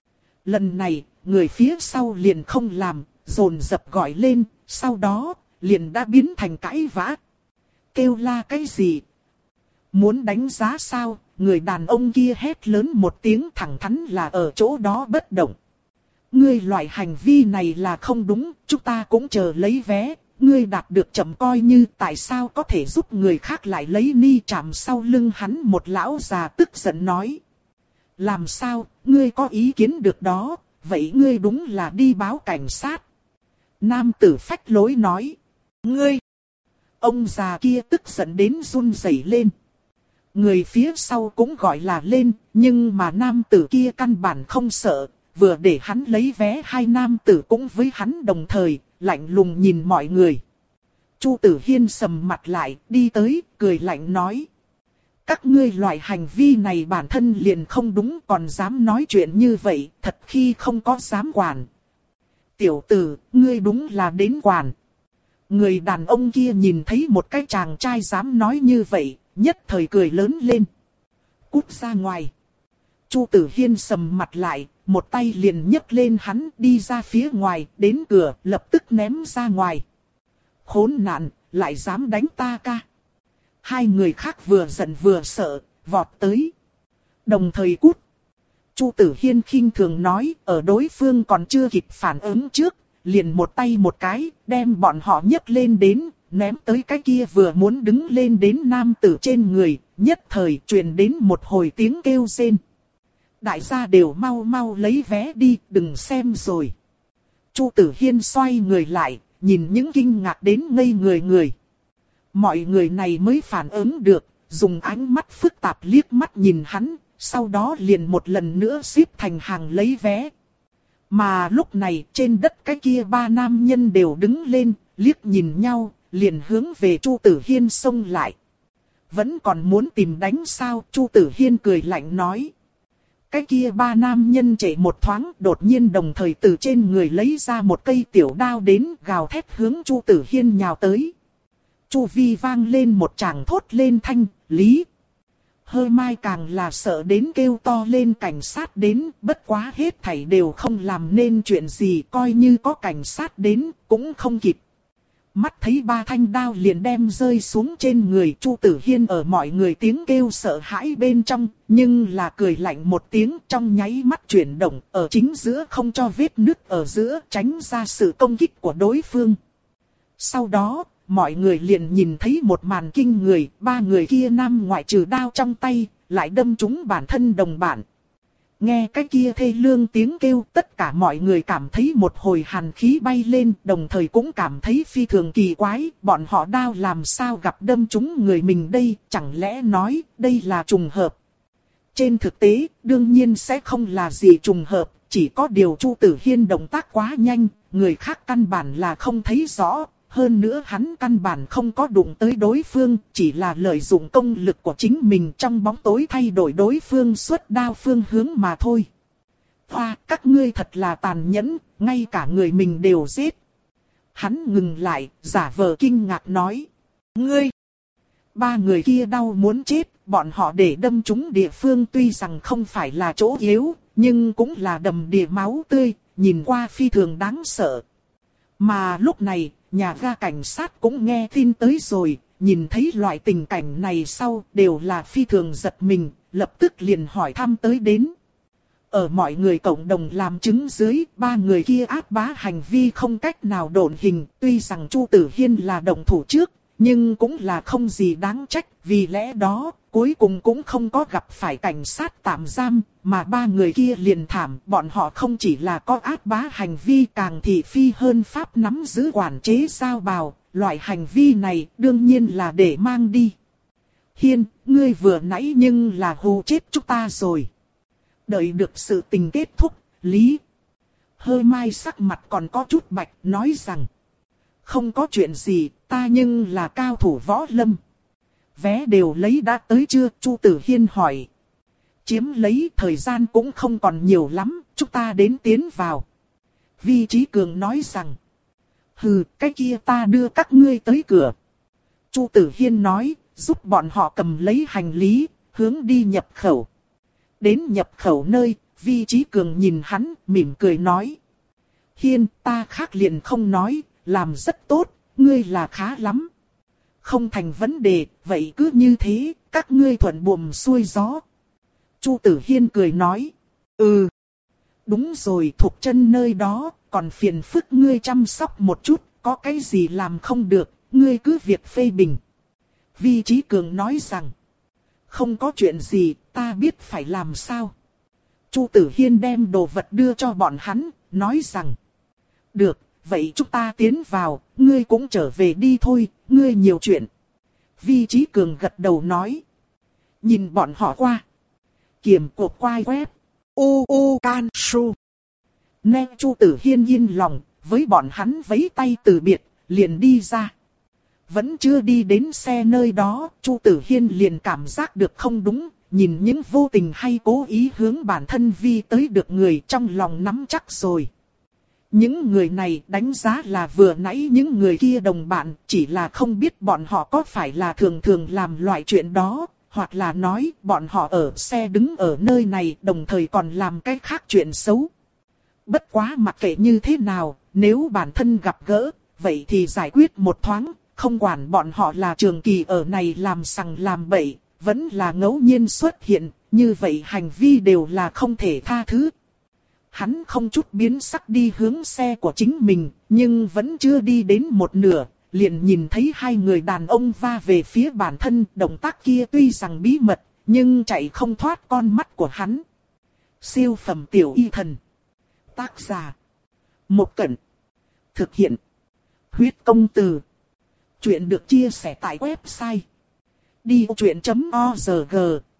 Lần này, người phía sau liền không làm, dồn dập gọi lên, sau đó, liền đã biến thành cãi vã. Kêu la cái gì? Muốn đánh giá sao? Người đàn ông kia hét lớn một tiếng thẳng thắn là ở chỗ đó bất động. Ngươi loại hành vi này là không đúng, chúng ta cũng chờ lấy vé. Ngươi đạt được chậm coi như tại sao có thể giúp người khác lại lấy ni chạm sau lưng hắn một lão già tức giận nói. Làm sao, ngươi có ý kiến được đó, vậy ngươi đúng là đi báo cảnh sát. Nam tử phách lối nói. Ngươi! Ông già kia tức giận đến run rẩy lên. Người phía sau cũng gọi là lên, nhưng mà nam tử kia căn bản không sợ, vừa để hắn lấy vé hai nam tử cũng với hắn đồng thời, lạnh lùng nhìn mọi người. Chu Tử Hiên sầm mặt lại, đi tới, cười lạnh nói. Các ngươi loại hành vi này bản thân liền không đúng còn dám nói chuyện như vậy, thật khi không có dám quản. Tiểu tử, ngươi đúng là đến quản. Người đàn ông kia nhìn thấy một cái chàng trai dám nói như vậy, nhất thời cười lớn lên. Cút ra ngoài. Chu Tử Hiên sầm mặt lại, một tay liền nhấc lên hắn đi ra phía ngoài, đến cửa, lập tức ném ra ngoài. Khốn nạn, lại dám đánh ta ca. Hai người khác vừa giận vừa sợ, vọt tới. Đồng thời cút. Chu Tử Hiên khinh thường nói, ở đối phương còn chưa kịp phản ứng trước, liền một tay một cái, đem bọn họ nhấc lên đến, ném tới cái kia vừa muốn đứng lên đến nam tử trên người, nhất thời truyền đến một hồi tiếng kêu rên. Đại gia đều mau mau lấy vé đi, đừng xem rồi. Chu Tử Hiên xoay người lại, nhìn những kinh ngạc đến ngây người người. Mọi người này mới phản ứng được, dùng ánh mắt phức tạp liếc mắt nhìn hắn, sau đó liền một lần nữa xếp thành hàng lấy vé. Mà lúc này trên đất cái kia ba nam nhân đều đứng lên, liếc nhìn nhau, liền hướng về Chu Tử Hiên xông lại. Vẫn còn muốn tìm đánh sao? Chu Tử Hiên cười lạnh nói. Cái kia ba nam nhân chạy một thoáng, đột nhiên đồng thời từ trên người lấy ra một cây tiểu đao đến, gào thét hướng Chu Tử Hiên nhào tới. Chu vi vang lên một tràng thốt lên thanh, Lý. Hơ Mai càng là sợ đến kêu to lên cảnh sát đến, bất quá hết thảy đều không làm nên chuyện gì, coi như có cảnh sát đến, cũng không kịp. Mắt thấy ba thanh đao liền đem rơi xuống trên người Chu Tử Hiên ở mọi người tiếng kêu sợ hãi bên trong, nhưng là cười lạnh một tiếng trong nháy mắt chuyển động ở chính giữa không cho vết nứt ở giữa tránh ra sự công kích của đối phương. Sau đó, mọi người liền nhìn thấy một màn kinh người, ba người kia nam ngoại trừ đao trong tay, lại đâm trúng bản thân đồng bạn. Nghe cái kia thê lương tiếng kêu, tất cả mọi người cảm thấy một hồi hàn khí bay lên, đồng thời cũng cảm thấy phi thường kỳ quái, bọn họ đao làm sao gặp đâm trúng người mình đây, chẳng lẽ nói đây là trùng hợp. Trên thực tế, đương nhiên sẽ không là gì trùng hợp, chỉ có điều Chu Tử Hiên động tác quá nhanh, người khác căn bản là không thấy rõ. Hơn nữa hắn căn bản không có đụng tới đối phương, chỉ là lợi dụng công lực của chính mình trong bóng tối thay đổi đối phương xuất đao phương hướng mà thôi. Hoa, các ngươi thật là tàn nhẫn, ngay cả người mình đều giết. Hắn ngừng lại, giả vờ kinh ngạc nói. Ngươi! Ba người kia đau muốn chết, bọn họ để đâm trúng địa phương tuy rằng không phải là chỗ yếu, nhưng cũng là đầm đìa máu tươi, nhìn qua phi thường đáng sợ. Mà lúc này, nhà ga cảnh sát cũng nghe tin tới rồi, nhìn thấy loại tình cảnh này sau đều là phi thường giật mình, lập tức liền hỏi thăm tới đến. Ở mọi người cộng đồng làm chứng dưới, ba người kia áp bá hành vi không cách nào độn hình, tuy rằng Chu Tử Hiên là động thủ trước, nhưng cũng là không gì đáng trách, vì lẽ đó, cuối cùng cũng không có gặp phải cảnh sát tạm giam, mà ba người kia liền thảm, bọn họ không chỉ là có áp bá hành vi càng thị phi hơn pháp nắm giữ quản chế sao bào, loại hành vi này đương nhiên là để mang đi. Hiên, ngươi vừa nãy nhưng là hù chết chúng ta rồi. Đợi được sự tình kết thúc, Lý Hơ Mai sắc mặt còn có chút bạch nói rằng. Không có chuyện gì, ta nhưng là cao thủ võ lâm. Vé đều lấy đã tới chưa? Chu Tử Hiên hỏi. Chiếm lấy thời gian cũng không còn nhiều lắm, chúng ta đến tiến vào. Vi Chí Cường nói rằng. Hừ, cái kia ta đưa các ngươi tới cửa. Chu Tử Hiên nói, giúp bọn họ cầm lấy hành lý, hướng đi nhập khẩu. Đến nhập khẩu nơi, Vi Chí Cường nhìn hắn, mỉm cười nói. Hiên, ta khác liền không nói, làm rất tốt, ngươi là khá lắm. Không thành vấn đề, vậy cứ như thế, các ngươi thuận buồm xuôi gió. Chu Tử Hiên cười nói. Ừ. Đúng rồi, thuộc chân nơi đó, còn phiền phức ngươi chăm sóc một chút, có cái gì làm không được, ngươi cứ việc phê bình. Vi Chí Cường nói rằng. Không có chuyện gì, ta biết phải làm sao. Chu Tử Hiên đem đồ vật đưa cho bọn hắn, nói rằng. Được, vậy chúng ta tiến vào, ngươi cũng trở về đi thôi, ngươi nhiều chuyện. Vi Chí Cường gật đầu nói. Nhìn bọn họ qua. Kiểm cuộc quay web. U U Can Su. Nghe Chu Tử Hiên yên lòng, với bọn hắn vẫy tay từ biệt, liền đi ra. Vẫn chưa đi đến xe nơi đó, Chu Tử Hiên liền cảm giác được không đúng, nhìn những vô tình hay cố ý hướng bản thân Vi tới được người trong lòng nắm chắc rồi. Những người này đánh giá là vừa nãy những người kia đồng bạn, chỉ là không biết bọn họ có phải là thường thường làm loại chuyện đó, hoặc là nói bọn họ ở xe đứng ở nơi này đồng thời còn làm cái khác chuyện xấu. Bất quá mặc kệ như thế nào, nếu bản thân gặp gỡ, vậy thì giải quyết một thoáng, không quản bọn họ là trường kỳ ở này làm sằng làm bậy, vẫn là ngẫu nhiên xuất hiện, như vậy hành vi đều là không thể tha thứ. Hắn không chút biến sắc đi hướng xe của chính mình, nhưng vẫn chưa đi đến một nửa, liền nhìn thấy hai người đàn ông va về phía bản thân, động tác kia tuy rằng bí mật, nhưng chạy không thoát con mắt của hắn. Siêu phẩm tiểu y thần. Tác giả. Một Cẩn. Thực hiện. Huyết công từ. Chuyện được chia sẻ tại website đi ô chuyện chấm org.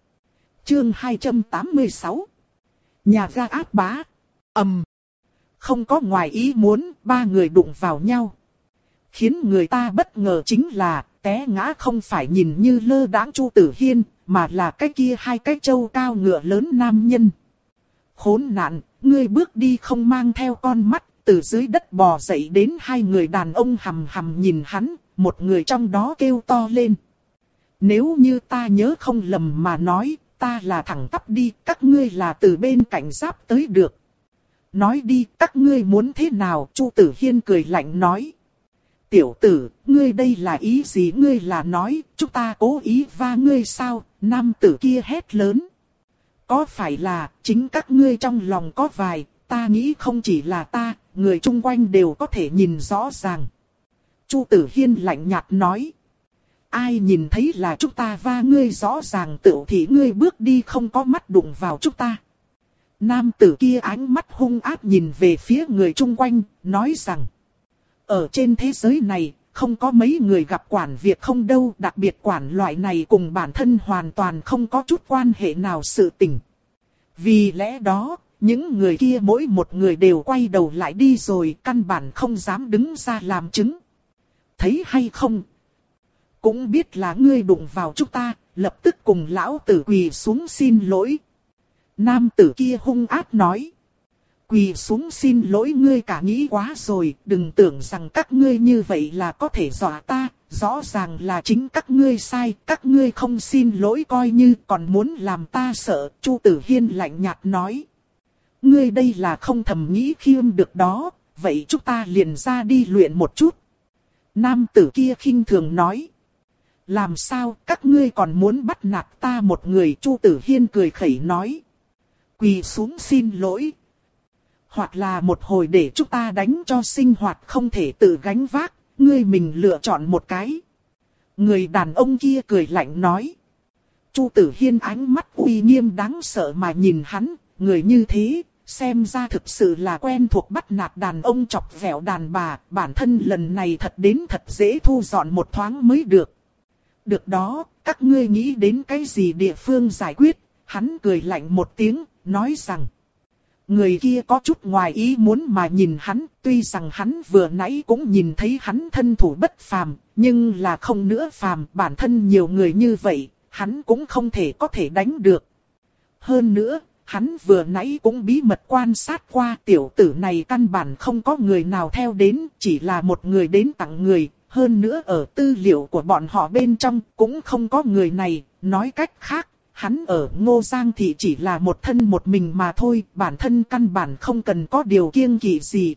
Chương hai trăm tám mươi sáu. Nhà ga áp bá. Ầm. Không có ngoài ý muốn, ba người đụng vào nhau. Khiến người ta bất ngờ chính là, té ngã không phải nhìn như lơ đãng Chu Tử Hiên, mà là cái kia hai cái trâu cao ngựa lớn nam nhân. Khốn nạn, ngươi bước đi không mang theo con mắt, từ dưới đất bò dậy đến hai người đàn ông hầm hầm nhìn hắn, một người trong đó kêu to lên. Nếu như ta nhớ không lầm mà nói, ta là thẳng tắp đi, các ngươi là từ bên cạnh giáp tới được. Nói đi, các ngươi muốn thế nào? Chu Tử Hiên cười lạnh nói. Tiểu tử, ngươi đây là ý gì? Ngươi là nói, chúng ta cố ý va ngươi sao? Nam tử kia hét lớn. Có phải là, chính các ngươi trong lòng có vài, ta nghĩ không chỉ là ta, người chung quanh đều có thể nhìn rõ ràng. Chu Tử Hiên lạnh nhạt nói. Ai nhìn thấy là chúng ta va ngươi rõ ràng tựu thì ngươi bước đi không có mắt đụng vào chúng ta. Nam tử kia ánh mắt hung ác nhìn về phía người chung quanh, nói rằng. Ở trên thế giới này, không có mấy người gặp quản việc không đâu, đặc biệt quản loại này cùng bản thân hoàn toàn không có chút quan hệ nào sự tình. Vì lẽ đó, những người kia mỗi một người đều quay đầu lại đi rồi, căn bản không dám đứng ra làm chứng. Thấy hay không? Cũng biết là ngươi đụng vào chúng ta, lập tức cùng lão tử quỳ xuống xin lỗi. Nam tử kia hung ác nói. Quỳ xuống xin lỗi ngươi cả nghĩ quá rồi, đừng tưởng rằng các ngươi như vậy là có thể dọa ta, rõ ràng là chính các ngươi sai, các ngươi không xin lỗi coi như còn muốn làm ta sợ. Chu Tử Hiên lạnh nhạt nói. Ngươi đây là không thầm nghĩ khiêm được đó, vậy chúng ta liền ra đi luyện một chút. Nam tử kia khinh thường nói. Làm sao các ngươi còn muốn bắt nạt ta một người? Chu Tử Hiên cười khẩy nói. Quỳ xuống xin lỗi. Hoặc là một hồi để chúng ta đánh cho sinh hoạt không thể tự gánh vác, ngươi mình lựa chọn một cái. Người đàn ông kia cười lạnh nói. Chu Tử Hiên ánh mắt uy nghiêm đáng sợ mà nhìn hắn, người như thế, xem ra thực sự là quen thuộc bắt nạt đàn ông chọc ghẹo đàn bà, bản thân lần này thật đến thật dễ thu dọn một thoáng mới được. Được đó, các ngươi nghĩ đến cái gì địa phương giải quyết? Hắn cười lạnh một tiếng, nói rằng. Người kia có chút ngoài ý muốn mà nhìn hắn, tuy rằng hắn vừa nãy cũng nhìn thấy hắn thân thủ bất phàm, nhưng là không nữa phàm, bản thân nhiều người như vậy, hắn cũng không thể có thể đánh được. Hơn nữa, hắn vừa nãy cũng bí mật quan sát qua tiểu tử này căn bản không có người nào theo đến, chỉ là một người đến tặng người. Hơn nữa ở tư liệu của bọn họ bên trong cũng không có người này, nói cách khác, hắn ở Ngô Giang thì chỉ là một thân một mình mà thôi, bản thân căn bản không cần có điều kiêng kỵ gì.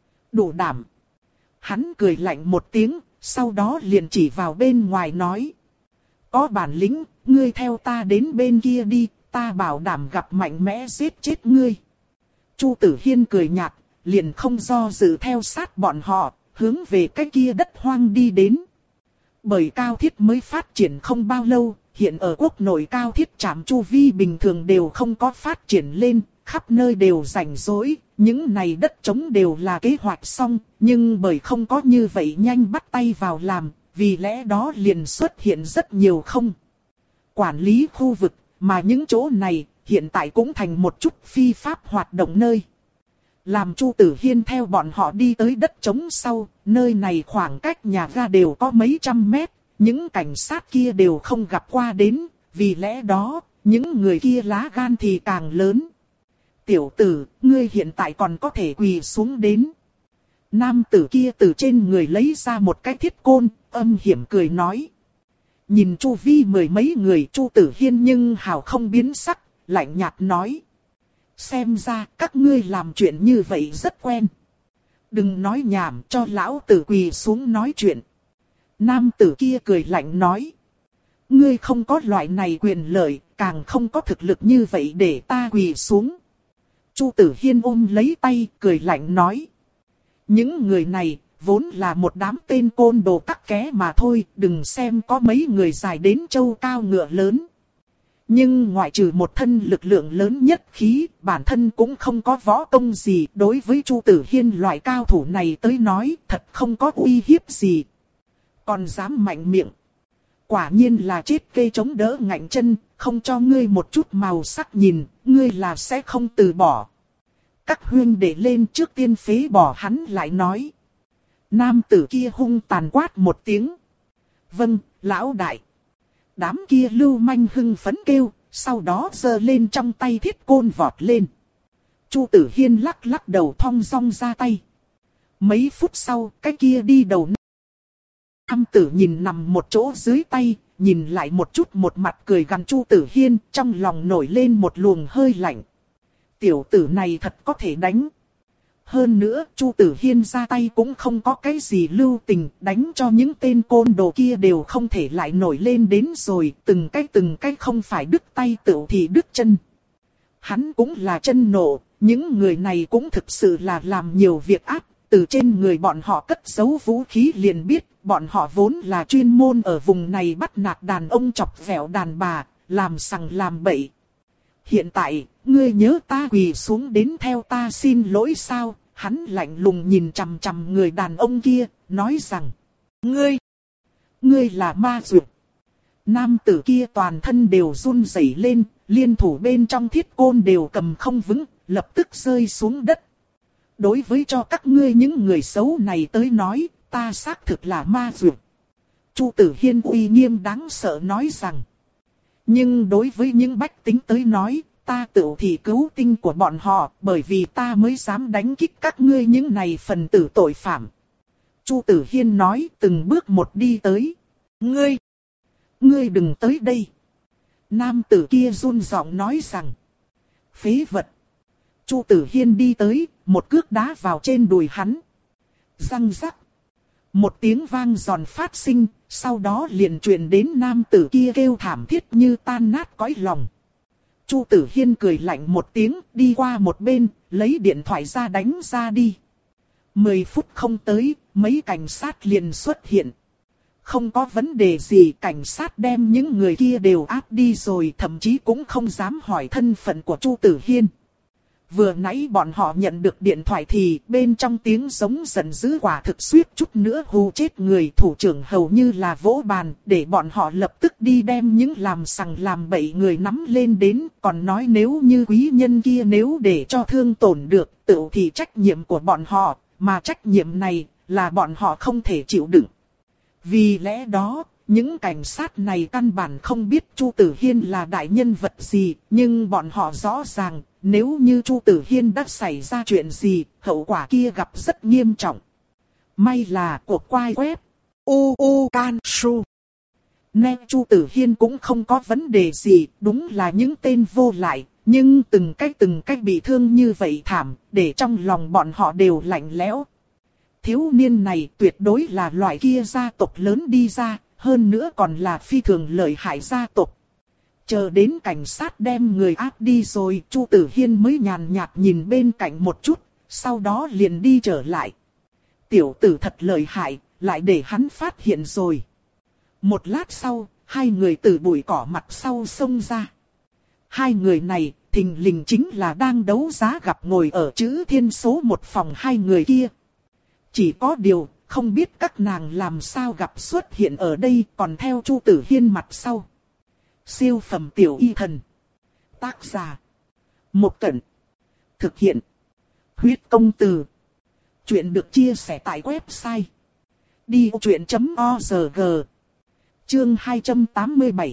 Đủ đảm. Hắn cười lạnh một tiếng, sau đó liền chỉ vào bên ngoài nói. Có bản lĩnh, ngươi theo ta đến bên kia đi, ta bảo đảm gặp mạnh mẽ giết chết ngươi. Chu Tử Hiên cười nhạt, liền không do dự theo sát bọn họ. Hướng về cái kia đất hoang đi đến. Bởi cao thiết mới phát triển không bao lâu, hiện ở quốc nội cao thiết trạm chu vi bình thường đều không có phát triển lên, khắp nơi đều rảnh rỗi, những này đất trống đều là kế hoạch xong, nhưng bởi không có như vậy nhanh bắt tay vào làm, vì lẽ đó liền xuất hiện rất nhiều không quản lý khu vực, mà những chỗ này hiện tại cũng thành một chút phi pháp hoạt động nơi. Làm Chu Tử Hiên theo bọn họ đi tới đất trống sau, nơi này khoảng cách nhà ga đều có mấy trăm mét, những cảnh sát kia đều không gặp qua đến, vì lẽ đó, những người kia lá gan thì càng lớn. Tiểu tử, ngươi hiện tại còn có thể quỳ xuống đến. Nam tử kia từ trên người lấy ra một cái thiết côn, âm hiểm cười nói. Nhìn chu vi mười mấy người, Chu Tử Hiên nhưng hào không biến sắc, lạnh nhạt nói. Xem ra các ngươi làm chuyện như vậy rất quen. Đừng nói nhảm, cho lão tử quỳ xuống nói chuyện. Nam tử kia cười lạnh nói. Ngươi không có loại này quyền lợi, càng không có thực lực như vậy để ta quỳ xuống. Chu Tử Hiên ôm lấy tay, cười lạnh nói. Những người này, vốn là một đám tên côn đồ tắc ké mà thôi, đừng xem có mấy người dài đến châu cao ngựa lớn. Nhưng ngoại trừ một thân lực lượng lớn nhất khí, bản thân cũng không có võ công gì. Đối với Chu Tử Hiên loại cao thủ này tới nói, thật không có uy hiếp gì. Còn dám mạnh miệng. Quả nhiên là chết cây chống đỡ ngạnh chân, không cho ngươi một chút màu sắc nhìn, ngươi là sẽ không từ bỏ. Các huynh đệ lên trước tiên phế bỏ hắn lại nói. Nam tử kia hung tàn quát một tiếng. Vâng, lão đại. Đám kia lưu manh hưng phấn kêu, sau đó giơ lên trong tay thiết côn vọt lên. Chu Tử Hiên lắc lắc đầu thong dong ra tay. Mấy phút sau, cái kia đi đầu. Nam tử nhìn nằm một chỗ dưới tay, nhìn lại một chút một mặt cười gằn Chu Tử Hiên, trong lòng nổi lên một luồng hơi lạnh. Tiểu tử này thật có thể đánh. Hơn nữa, Chu Tử Hiên ra tay cũng không có cái gì lưu tình, đánh cho những tên côn đồ kia đều không thể lại nổi lên đến rồi, từng cái từng cái không phải đứt tay tựu thì đứt chân. Hắn cũng là chân nộ, những người này cũng thực sự là làm nhiều việc ác, từ trên người bọn họ cất giấu vũ khí liền biết, bọn họ vốn là chuyên môn ở vùng này bắt nạt đàn ông chọc ghẹo đàn bà, làm sằng làm bậy. Hiện tại, ngươi nhớ ta quỳ xuống đến theo ta xin lỗi sao? Hắn lạnh lùng nhìn chằm chằm người đàn ông kia, nói rằng, ngươi, ngươi là ma dược. Nam tử kia toàn thân đều run rẩy lên, liên thủ bên trong thiết côn đều cầm không vững, lập tức rơi xuống đất. Đối với cho các ngươi những người xấu này tới nói, ta xác thực là ma dược. Chu Tử Hiên uy nghiêm đáng sợ nói rằng, nhưng đối với những bách tính tới nói, ta tự thì cứu tinh của bọn họ, bởi vì ta mới dám đánh kích các ngươi những này phần tử tội phạm. Chu Tử Hiên nói từng bước một đi tới. Ngươi, ngươi đừng tới đây. Nam tử kia run giọng nói rằng, phế vật. Chu Tử Hiên đi tới, một cước đá vào trên đùi hắn. Răng rắc. Một tiếng vang giòn phát sinh, sau đó liền truyền đến nam tử kia kêu thảm thiết như tan nát cõi lòng. Chu Tử Hiên cười lạnh một tiếng, đi qua một bên, lấy điện thoại ra đánh ra đi. Mười phút không tới, mấy cảnh sát liền xuất hiện. Không có vấn đề gì, cảnh sát đem những người kia đều áp đi rồi, thậm chí cũng không dám hỏi thân phận của Chu Tử Hiên. Vừa nãy bọn họ nhận được điện thoại thì bên trong tiếng giống giận dữ quả thực suýt chút nữa hù chết người. Thủ trưởng hầu như là vỗ bàn để bọn họ lập tức đi đem những làm sằng làm bậy người nắm lên đến. Còn nói nếu như quý nhân kia nếu để cho thương tổn được tự thì trách nhiệm của bọn họ, mà trách nhiệm này là bọn họ không thể chịu đựng. Vì lẽ đó, những cảnh sát này căn bản không biết Chu Tử Hiên là đại nhân vật gì, nhưng bọn họ rõ ràng, nếu như Chu Tử Hiên đã xảy ra chuyện gì, hậu quả kia gặp rất nghiêm trọng. May là cuộc quay web u u can su. Nên Chu Tử Hiên cũng không có vấn đề gì, đúng là những tên vô lại, nhưng từng cách từng cách bị thương như vậy thảm, để trong lòng bọn họ đều lạnh lẽo. Thiếu niên này tuyệt đối là loại kia gia tộc lớn đi ra, hơn nữa còn là phi thường lợi hại gia tộc. Chờ đến cảnh sát đem người áp đi rồi, Chu Tử Hiên mới nhàn nhạt nhìn bên cạnh một chút, sau đó liền đi trở lại. Tiểu tử thật lợi hại, lại để hắn phát hiện rồi. Một lát sau, hai người từ bụi cỏ mặt sau xông ra. Hai người này, thình lình chính là đang đấu giá gặp ngồi ở chữ thiên số một phòng hai người kia. Chỉ có điều, không biết các nàng làm sao gặp xuất hiện ở đây, còn theo Chu Tử Hiên mặt sau. Siêu phẩm tiểu y thần. Tác giả. Một Cẩn. Thực hiện. Huyết công từ. Chuyện được chia sẻ tại website. đi truyện chấm org. Chương hai trăm tám mươi bảy.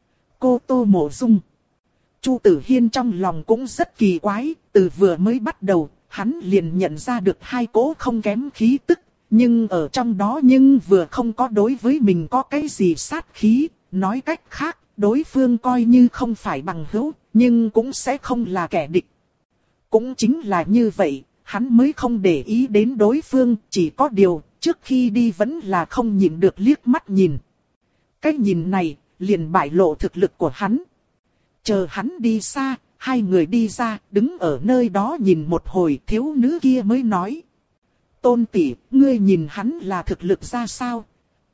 Cô Tô Mộ Dung. Chu Tử Hiên trong lòng cũng rất kỳ quái, từ vừa mới bắt đầu, hắn liền nhận ra được hai cỗ không kém khí tức, nhưng ở trong đó nhưng vừa không có đối với mình có cái gì sát khí, nói cách khác, đối phương coi như không phải bằng hữu, nhưng cũng sẽ không là kẻ địch. Cũng chính là như vậy, hắn mới không để ý đến đối phương, chỉ có điều, trước khi đi vẫn là không nhìn được liếc mắt nhìn. Cái nhìn này, liền bại lộ thực lực của hắn. Chờ hắn đi xa, hai người đi ra, đứng ở nơi đó nhìn một hồi, thiếu nữ kia mới nói. Tôn tỷ, ngươi nhìn hắn là thực lực ra sao?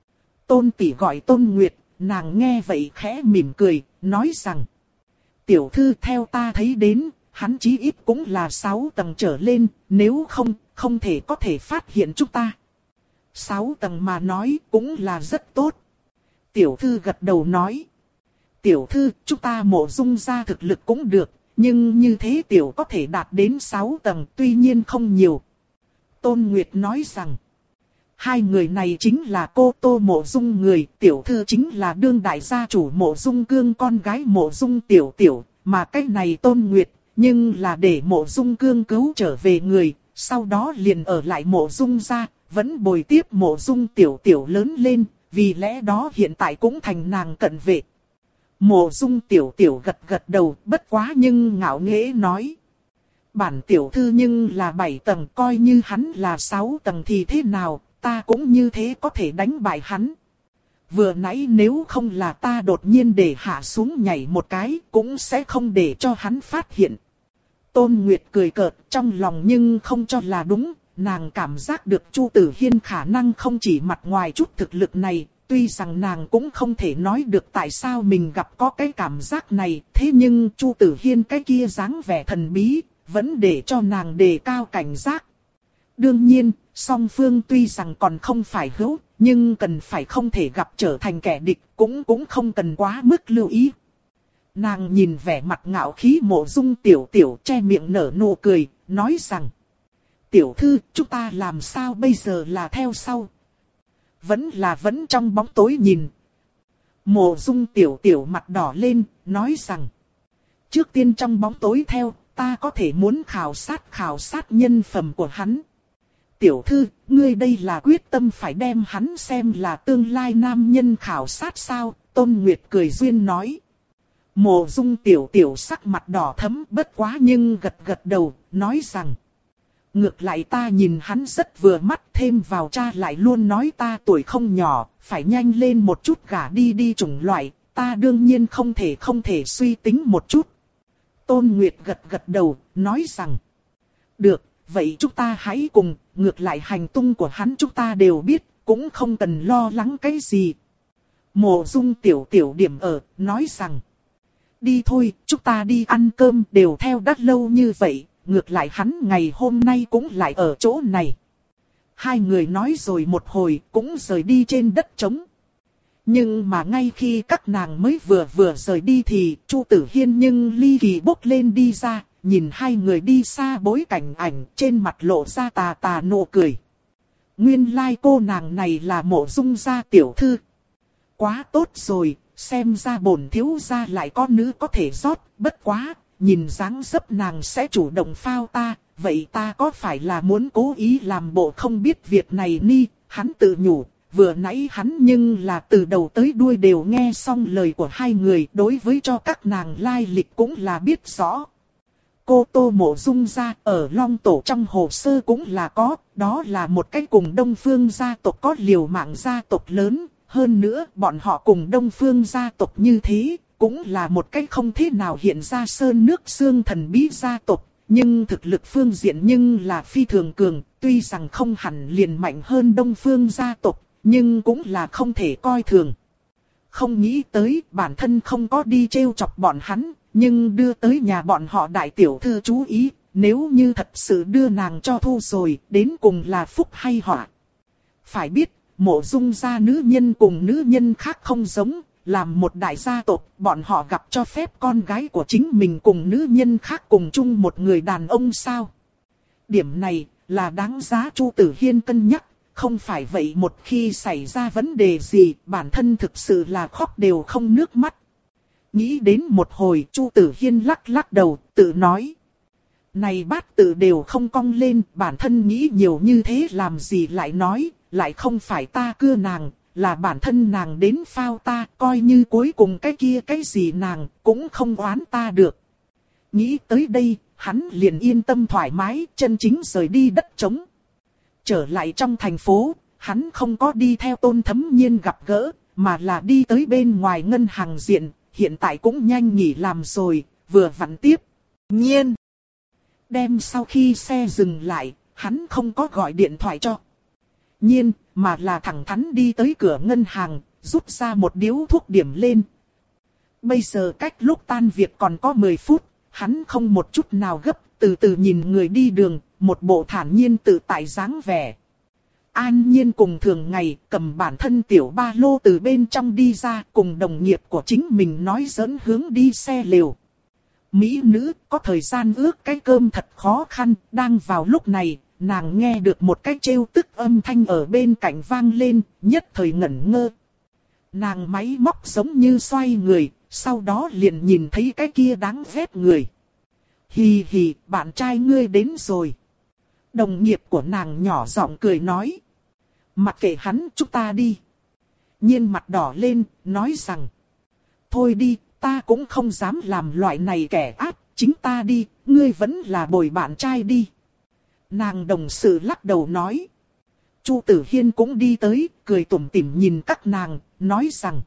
Tôn tỷ gọi Tôn Nguyệt, nàng nghe vậy khẽ mỉm cười, nói rằng. Tiểu thư theo ta thấy đến, hắn chí ít cũng là sáu tầng trở lên, nếu không, không thể có thể phát hiện chúng ta. Sáu tầng mà nói cũng là rất tốt. Tiểu thư gật đầu nói. Tiểu thư, chúng ta Mộ Dung gia thực lực cũng được, nhưng như thế tiểu có thể đạt đến sáu tầng, tuy nhiên không nhiều. Tôn Nguyệt nói rằng, hai người này chính là cô Tô Mộ Dung người, tiểu thư chính là đương đại gia chủ Mộ Dung Cương con gái Mộ Dung Tiểu Tiểu, mà cái này Tôn Nguyệt, nhưng là để Mộ Dung Cương cứu trở về người, sau đó liền ở lại Mộ Dung gia, vẫn bồi tiếp Mộ Dung Tiểu Tiểu lớn lên, vì lẽ đó hiện tại cũng thành nàng cận vệ. Mộ Dung Tiểu Tiểu gật gật đầu, bất quá nhưng ngạo nghễ nói. Bản tiểu thư nhưng là bảy tầng, coi như hắn là sáu tầng thì thế nào, ta cũng như thế có thể đánh bại hắn. Vừa nãy nếu không là ta đột nhiên để hạ xuống nhảy một cái, cũng sẽ không để cho hắn phát hiện. Tôn Nguyệt cười cợt, trong lòng nhưng không cho là đúng, nàng cảm giác được Chu Tử Hiên khả năng không chỉ mặt ngoài chút thực lực này. Tuy rằng nàng cũng không thể nói được tại sao mình gặp có cái cảm giác này, thế nhưng Chu Tử Hiên cái kia dáng vẻ thần bí, vẫn để cho nàng đề cao cảnh giác. Đương nhiên, song phương tuy rằng còn không phải hữu, nhưng cần phải không thể gặp trở thành kẻ địch, cũng cũng không cần quá mức lưu ý. Nàng nhìn vẻ mặt ngạo khí Mộ Dung Tiểu Tiểu che miệng nở nụ cười, nói rằng: Tiểu thư, chúng ta làm sao bây giờ là theo sau? Vẫn là vẫn trong bóng tối nhìn. Mộ Dung Tiểu Tiểu mặt đỏ lên, nói rằng: Trước tiên trong bóng tối theo, ta có thể muốn khảo sát khảo sát nhân phẩm của hắn. Tiểu thư, ngươi đây là quyết tâm phải đem hắn xem là tương lai nam nhân khảo sát sao? Tôn Nguyệt cười duyên nói. Mộ Dung Tiểu Tiểu sắc mặt đỏ thẫm, bất quá nhưng gật gật đầu, nói rằng: Ngược lại ta nhìn hắn rất vừa mắt, thêm vào cha lại luôn nói ta tuổi không nhỏ, phải nhanh lên một chút gả đi đi chủng loại, ta đương nhiên không thể không thể suy tính một chút. Tôn Nguyệt gật gật đầu, nói rằng: Được, vậy chúng ta hãy cùng, ngược lại hành tung của hắn chúng ta đều biết, cũng không cần lo lắng cái gì. Mộ Dung Tiểu Tiểu điểm ở, nói rằng: Đi thôi, chúng ta đi ăn cơm, đều theo đắt lâu như vậy. Ngược lại hắn ngày hôm nay cũng lại ở chỗ này. Hai người nói rồi một hồi cũng rời đi trên đất trống. Nhưng mà ngay khi các nàng mới vừa vừa rời đi thì Chu Tử Hiên nhưng ly kỳ bốc lên đi ra, nhìn hai người đi xa bối cảnh ảnh, trên mặt lộ ra tà tà nụ cười. Nguyên lai cô nàng này là Mộ Dung gia tiểu thư. Quá tốt rồi, xem ra bổn thiếu gia lại có nữ có thể rót, bất quá. Nhìn dáng dấp nàng sẽ chủ động phao ta, vậy ta có phải là muốn cố ý làm bộ không biết việc này ni? Hắn tự nhủ, vừa nãy hắn nhưng là từ đầu tới đuôi đều nghe xong lời của hai người, đối với cho các nàng lai lịch cũng là biết rõ. Cô Tô Mộ Dung gia ở Long Tổ trong hồ sơ cũng là có, đó là một cái cùng Đông Phương gia tộc có liều mạng gia tộc lớn, hơn nữa bọn họ cùng Đông Phương gia tộc như thế. Cũng là một cách không thế nào hiện ra sơn nước xương thần bí gia tộc, nhưng thực lực phương diện nhưng là phi thường cường, tuy rằng không hẳn liền mạnh hơn Đông Phương gia tộc, nhưng cũng là không thể coi thường. Không nghĩ tới bản thân không có đi trêu chọc bọn hắn, nhưng đưa tới nhà bọn họ đại tiểu thư chú ý, nếu như thật sự đưa nàng cho thu rồi, đến cùng là phúc hay họa. Phải biết, Mộ Dung gia nữ nhân cùng nữ nhân khác không giống. Làm một đại gia tộc, bọn họ gặp cho phép con gái của chính mình cùng nữ nhân khác cùng chung một người đàn ông sao? Điểm này là đáng giá Chu Tử Hiên cân nhắc, không phải vậy một khi xảy ra vấn đề gì, bản thân thực sự là khóc đều không nước mắt. Nghĩ đến một hồi, Chu Tử Hiên lắc lắc đầu, tự nói. Này bát tự đều không cong lên, bản thân nghĩ nhiều như thế làm gì lại nói, lại không phải ta cưa nàng. Là bản thân nàng đến phao ta, coi như cuối cùng cái kia cái gì nàng, cũng không oán ta được. Nghĩ tới đây, hắn liền yên tâm thoải mái, chân chính rời đi đất trống. Trở lại trong thành phố, hắn không có đi theo Tôn Thấm Nhiên gặp gỡ, mà là đi tới bên ngoài ngân hàng diện, hiện tại cũng nhanh nghỉ làm rồi, vừa vặn tiếp. Nhiên! Đem sau khi xe dừng lại, hắn không có gọi điện thoại cho Nhiên, mà là thẳng thắn đi tới cửa ngân hàng, rút ra một điếu thuốc điểm lên. Bây giờ cách lúc tan việc còn có mười phút, hắn không một chút nào gấp, từ từ nhìn người đi đường, một bộ thản nhiên tự tại dáng vẻ. An Nhiên cùng thường ngày cầm bản thân tiểu ba lô từ bên trong đi ra, cùng đồng nghiệp của chính mình nói giỡn hướng đi xe lều. Mỹ nữ có thời gian ước cái cơm thật khó khăn, đang vào lúc này, nàng nghe được một cái trêu tức âm thanh ở bên cạnh vang lên, nhất thời ngẩn ngơ. Nàng máy móc giống như xoay người, sau đó liền nhìn thấy cái kia đáng ghét người. Hì hì, bạn trai ngươi đến rồi. Đồng nghiệp của nàng nhỏ giọng cười nói. Mặc kệ hắn, chúng ta đi. Nhiên mặt đỏ lên, nói rằng. Thôi đi, ta cũng không dám làm loại này kẻ ác, chính ta đi, ngươi vẫn là bồi bạn trai đi. Nàng đồng sự lắc đầu nói. Chu Tử Hiên cũng đi tới, cười tủm tỉm nhìn các nàng, nói rằng.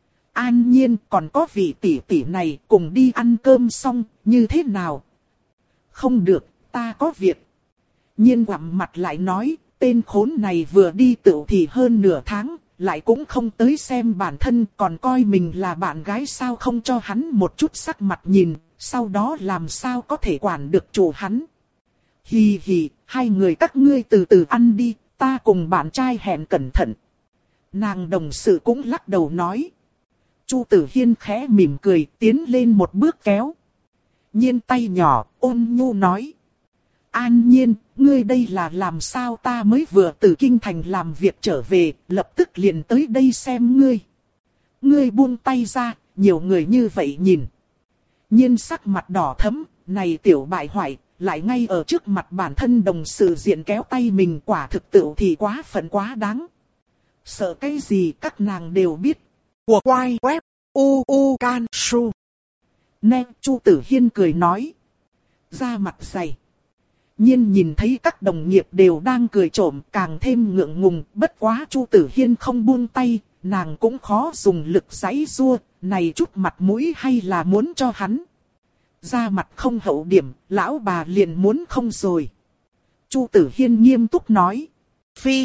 An Nhiên còn có vị tỷ tỷ này cùng đi ăn cơm xong, như thế nào? Không được, ta có việc. Nhiên quặm mặt lại nói, tên khốn này vừa đi tựu thì hơn nửa tháng, lại cũng không tới xem bản thân, còn coi mình là bạn gái sao không cho hắn một chút sắc mặt nhìn, sau đó làm sao có thể quản được chủ hắn. Hì hì, hai người các ngươi từ từ ăn đi, ta cùng bạn trai hẹn cẩn thận. Nàng đồng sự cũng lắc đầu nói. Chu Tử Hiên khẽ mỉm cười, tiến lên một bước kéo. Nhiên tay nhỏ, ôn nhu nói. An Nhiên, ngươi đây là làm sao, ta mới vừa từ kinh thành làm việc trở về, lập tức liền tới đây xem ngươi. Ngươi buông tay ra, nhiều người như vậy nhìn. Nhiên sắc mặt đỏ thẫm, này tiểu bại hoại, lại ngay ở trước mặt bản thân đồng sự diện kéo tay mình, quả thực tự thì quá phận quá đáng. Sợ cái gì các nàng đều biết. Của quay web u u can su. Nè, Chu Tử Hiên cười nói. Ra mặt dày. Nhiên nhìn thấy các đồng nghiệp đều đang cười trộm, càng thêm ngượng ngùng, bất quá Chu Tử Hiên không buông tay, nàng cũng khó dùng lực giãy giụa, này chút mặt mũi hay là muốn cho hắn. Ra mặt không hậu điểm, lão bà liền muốn không rồi. Chu Tử Hiên nghiêm túc nói. Phi.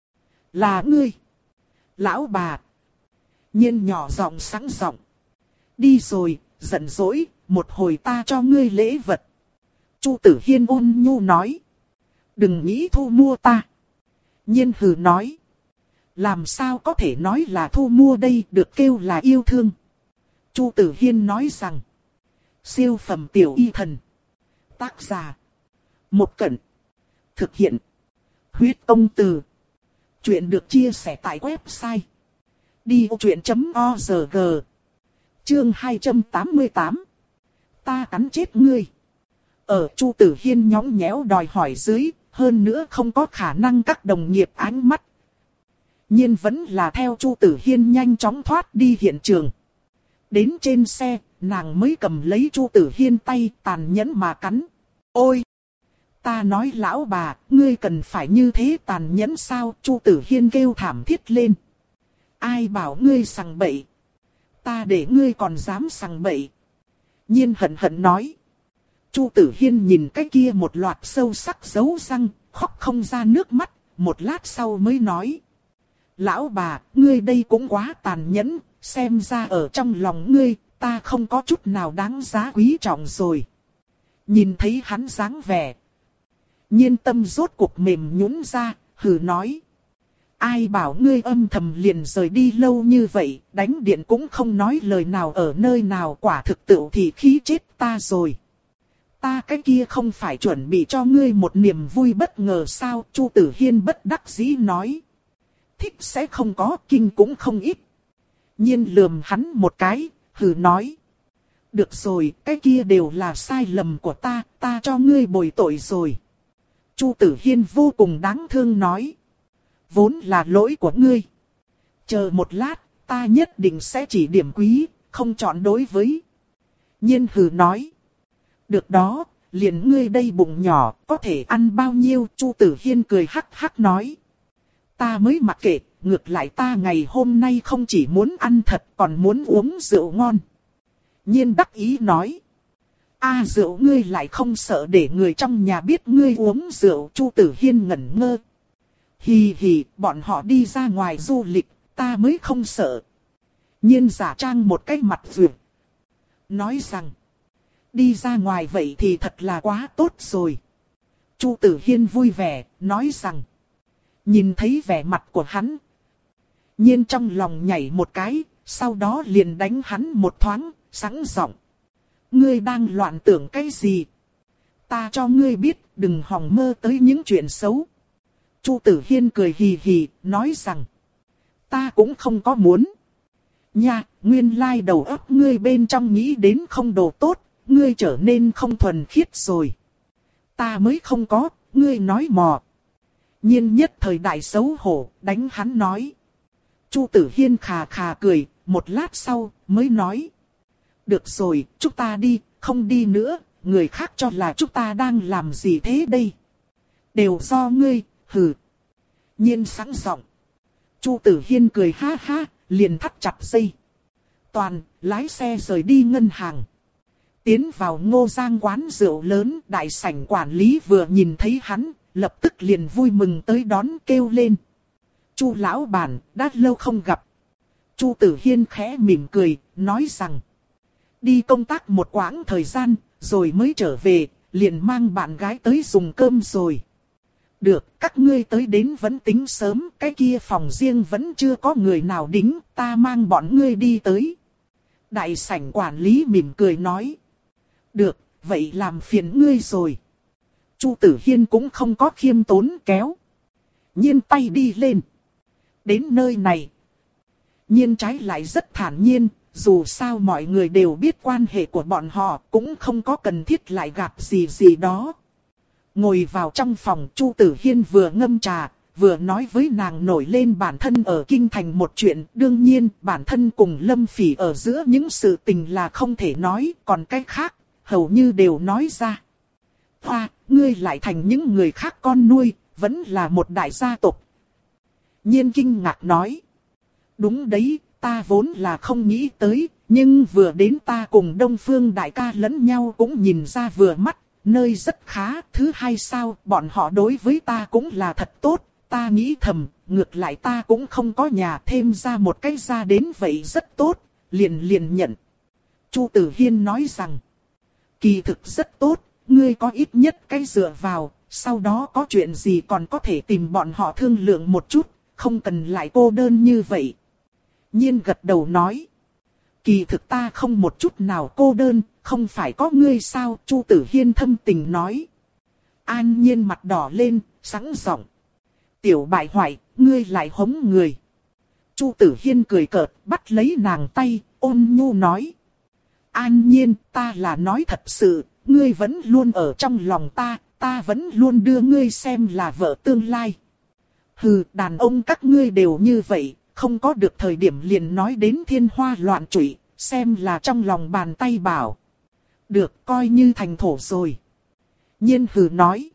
Là ngươi. Lão bà. Nhiên nhỏ giọng sẵn giọng. Đi rồi, giận dỗi, một hồi ta cho ngươi lễ vật. Chu Tử Hiên ôn nhu nói. Đừng nghĩ thu mua ta. Nhiên hừ nói. Làm sao có thể nói là thu mua đây, được kêu là yêu thương. Chu Tử Hiên nói rằng. Siêu phẩm tiểu y thần. Tác giả. Một Cẩn. Thực hiện. Huyết công từ. Chuyện được chia sẻ tại website. đi ô chuyện chấm org. Chương hai trăm tám mươi tám. Ta cắn chết ngươi. Ở Chu Tử Hiên nhõng nhẽo đòi hỏi dưới, hơn nữa không có khả năng các đồng nghiệp ánh mắt. Nhiên vẫn là theo Chu Tử Hiên nhanh chóng thoát đi hiện trường. Đến trên xe, nàng mới cầm lấy Chu Tử Hiên tay, tàn nhẫn mà cắn. Ôi! Ta nói lão bà, ngươi cần phải như thế tàn nhẫn sao? Chu Tử Hiên kêu thảm thiết lên. Ai bảo ngươi sằng bậy? Ta để ngươi còn dám sằng bậy. Nhiên hận hận nói. Chu Tử Hiên nhìn cái kia một loạt sâu sắc dấu răng, khóc không ra nước mắt, một lát sau mới nói. Lão bà, ngươi đây cũng quá tàn nhẫn, xem ra ở trong lòng ngươi, ta không có chút nào đáng giá quý trọng rồi. Nhìn thấy hắn dáng vẻ. Nhiên tâm rốt cuộc mềm nhũn ra, hừ nói. Ai bảo ngươi âm thầm liền rời đi lâu như vậy, đánh điện cũng không nói lời nào ở nơi nào, quả thực tự thì khí chết ta rồi. Ta cái kia không phải chuẩn bị cho ngươi một niềm vui bất ngờ sao? Chu Tử Hiên bất đắc dĩ nói. Thích sẽ không có, kinh cũng không ít. Nhiên lườm hắn một cái, hừ nói. Được rồi, cái kia đều là sai lầm của ta, ta cho ngươi bồi tội rồi. Chu Tử Hiên vô cùng đáng thương nói. Vốn là lỗi của ngươi. Chờ một lát, ta nhất định sẽ chỉ điểm quý, không chọn đối với. Nhiên hừ nói. Được đó, liền ngươi đây bụng nhỏ, có thể ăn bao nhiêu? Chu Tử Hiên cười hắc hắc nói. Ta mới mặc kệ, ngược lại ta ngày hôm nay không chỉ muốn ăn thật, còn muốn uống rượu ngon. Nhiên đắc ý nói. A rượu ngươi lại không sợ để người trong nhà biết ngươi uống rượu? Chu Tử Hiên ngẩn ngơ. Hì hì, bọn họ đi ra ngoài du lịch, ta mới không sợ. Nhiên giả trang một cái mặt vượt. Nói rằng. Đi ra ngoài vậy thì thật là quá tốt rồi. Chu Tử Hiên vui vẻ, nói rằng. Nhìn thấy vẻ mặt của hắn, Nhiên trong lòng nhảy một cái, sau đó liền đánh hắn một thoáng, sẵn giọng. Ngươi đang loạn tưởng cái gì? Ta cho ngươi biết, đừng hòng mơ tới những chuyện xấu. Chu Tử Hiên cười hì hì, nói rằng. Ta cũng không có muốn. Nha, nguyên lai đầu óc ngươi bên trong nghĩ đến không đồ tốt, ngươi trở nên không thuần khiết rồi. Ta mới không có, ngươi nói mò. Nhiên nhất thời đại xấu hổ, đánh hắn nói. Chu Tử Hiên khà khà cười, một lát sau, mới nói. Được rồi, chúng ta đi, không đi nữa, người khác cho là chúng ta đang làm gì thế đây? Đều do ngươi, hừ. Nhiên sẵn giọng. Chu Tử Hiên cười ha ha, liền thắt chặt dây. Toàn, lái xe rời đi ngân hàng. Tiến vào Ngô Giang quán rượu lớn, đại sảnh quản lý vừa nhìn thấy hắn, lập tức liền vui mừng tới đón kêu lên. Chu lão bản, đã lâu không gặp. Chu Tử Hiên khẽ mỉm cười, nói rằng. Đi công tác một quãng thời gian, rồi mới trở về, liền mang bạn gái tới dùng cơm rồi. Được, các ngươi tới đến vẫn tính sớm, cái kia phòng riêng vẫn chưa có người nào đính, ta mang bọn ngươi đi tới. Đại sảnh quản lý mỉm cười nói. Được, vậy làm phiền ngươi rồi. Chu Tử Hiên cũng không có khiêm tốn kéo. Nhiên tay đi lên. Đến nơi này. Nhiên trái lại rất thản nhiên, dù sao mọi người đều biết quan hệ của bọn họ, cũng không có cần thiết lại gặp gì gì đó. Ngồi vào trong phòng, Chu Tử Hiên vừa ngâm trà, vừa nói với nàng nổi lên bản thân ở kinh thành một chuyện. Đương nhiên, bản thân cùng Lâm Phỉ ở giữa những sự tình là không thể nói, còn cái khác, hầu như đều nói ra. Hoa, ngươi lại thành những người khác con nuôi, vẫn là một đại gia tộc. Nhiên kinh ngạc nói. Đúng đấy, ta vốn là không nghĩ tới, nhưng vừa đến ta cùng Đông Phương đại ca lẫn nhau cũng nhìn ra vừa mắt, nơi rất khá. Thứ hai sao, bọn họ đối với ta cũng là thật tốt, ta nghĩ thầm, ngược lại ta cũng không có nhà, thêm ra một cái ra đến vậy rất tốt, liền liền nhận. Chu Tử Hiên nói rằng, kỳ thực rất tốt, ngươi có ít nhất cái dựa vào, sau đó có chuyện gì còn có thể tìm bọn họ thương lượng một chút, không cần lại cô đơn như vậy. Nhiên gật đầu nói. Kỳ thực ta không một chút nào cô đơn, không phải có ngươi sao? Chu Tử Hiên thâm tình nói. An Nhiên mặt đỏ lên, sẵn giọng. Tiểu bại hoại, ngươi lại hống người. Chu Tử Hiên cười cợt, bắt lấy nàng tay, ôn nhu nói. An Nhiên, ta là nói thật sự, ngươi vẫn luôn ở trong lòng ta, ta vẫn luôn đưa ngươi xem là vợ tương lai. Hừ, đàn ông các ngươi đều như vậy, không có được thời điểm liền nói đến thiên hoa loạn trụy, xem là trong lòng bàn tay bảo. Được, coi như thành thổ rồi. Nhiên hừ nói.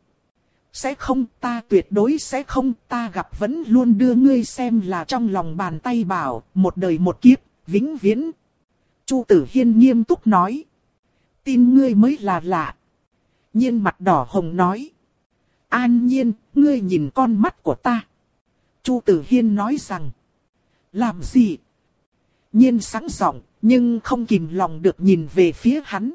Sẽ không, ta tuyệt đối sẽ không, ta gặp vẫn luôn đưa ngươi xem là trong lòng bàn tay bảo, một đời một kiếp, vĩnh viễn. Chu Tử Hiên nghiêm túc nói. Tin ngươi mới là lạ. Nhiên mặt đỏ hồng nói. An Nhiên, ngươi nhìn con mắt của ta. Chu Tử Hiên nói rằng. Làm gì? Nhiên sẵn giọng, nhưng không kìm lòng được nhìn về phía hắn.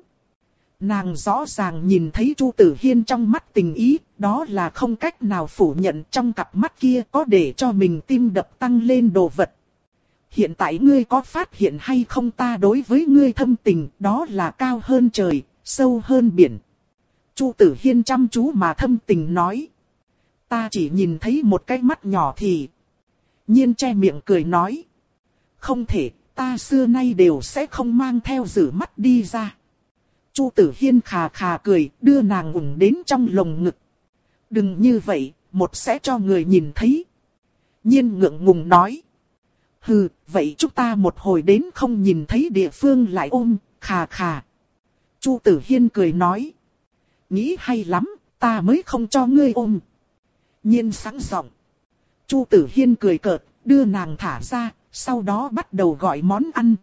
Nàng rõ ràng nhìn thấy Chu Tử Hiên trong mắt tình ý, đó là không cách nào phủ nhận, trong cặp mắt kia có để cho mình tim đập tăng lên đồ vật. Hiện tại ngươi có phát hiện hay không, ta đối với ngươi thâm tình, đó là cao hơn trời, sâu hơn biển. Chu Tử Hiên chăm chú mà thâm tình nói. Ta chỉ nhìn thấy một cái mắt nhỏ thì. Nhiên che miệng cười nói. Không thể, ta xưa nay đều sẽ không mang theo rử mắt đi ra. Chu Tử Hiên khà khà cười, đưa nàng ủng đến trong lồng ngực. Đừng như vậy, một sẽ cho người nhìn thấy. Nhiên ngượng ngùng nói. Hừ, vậy chúng ta một hồi đến không nhìn thấy địa phương lại ôm, khà khà. Chu Tử Hiên cười nói. Nghĩ hay lắm, ta mới không cho ngươi ôm. Nhiên sẵn giọng. Chu Tử Hiên cười cợt, đưa nàng thả ra, sau đó bắt đầu gọi món ăn.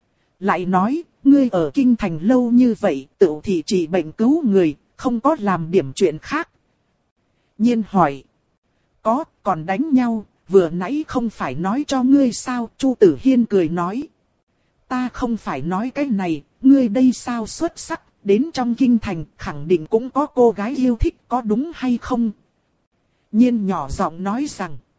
Lại nói, ngươi ở kinh thành lâu như vậy, tự thì trị bệnh cứu người, không có làm điểm chuyện khác. Nhiên hỏi. Có, còn đánh nhau, vừa nãy không phải nói cho ngươi sao? Chu Tử Hiên cười nói. Ta không phải nói cái này, ngươi đây sao xuất sắc, đến trong kinh thành khẳng định cũng có cô gái yêu thích, có đúng hay không? Nhiên nhỏ giọng nói rằng.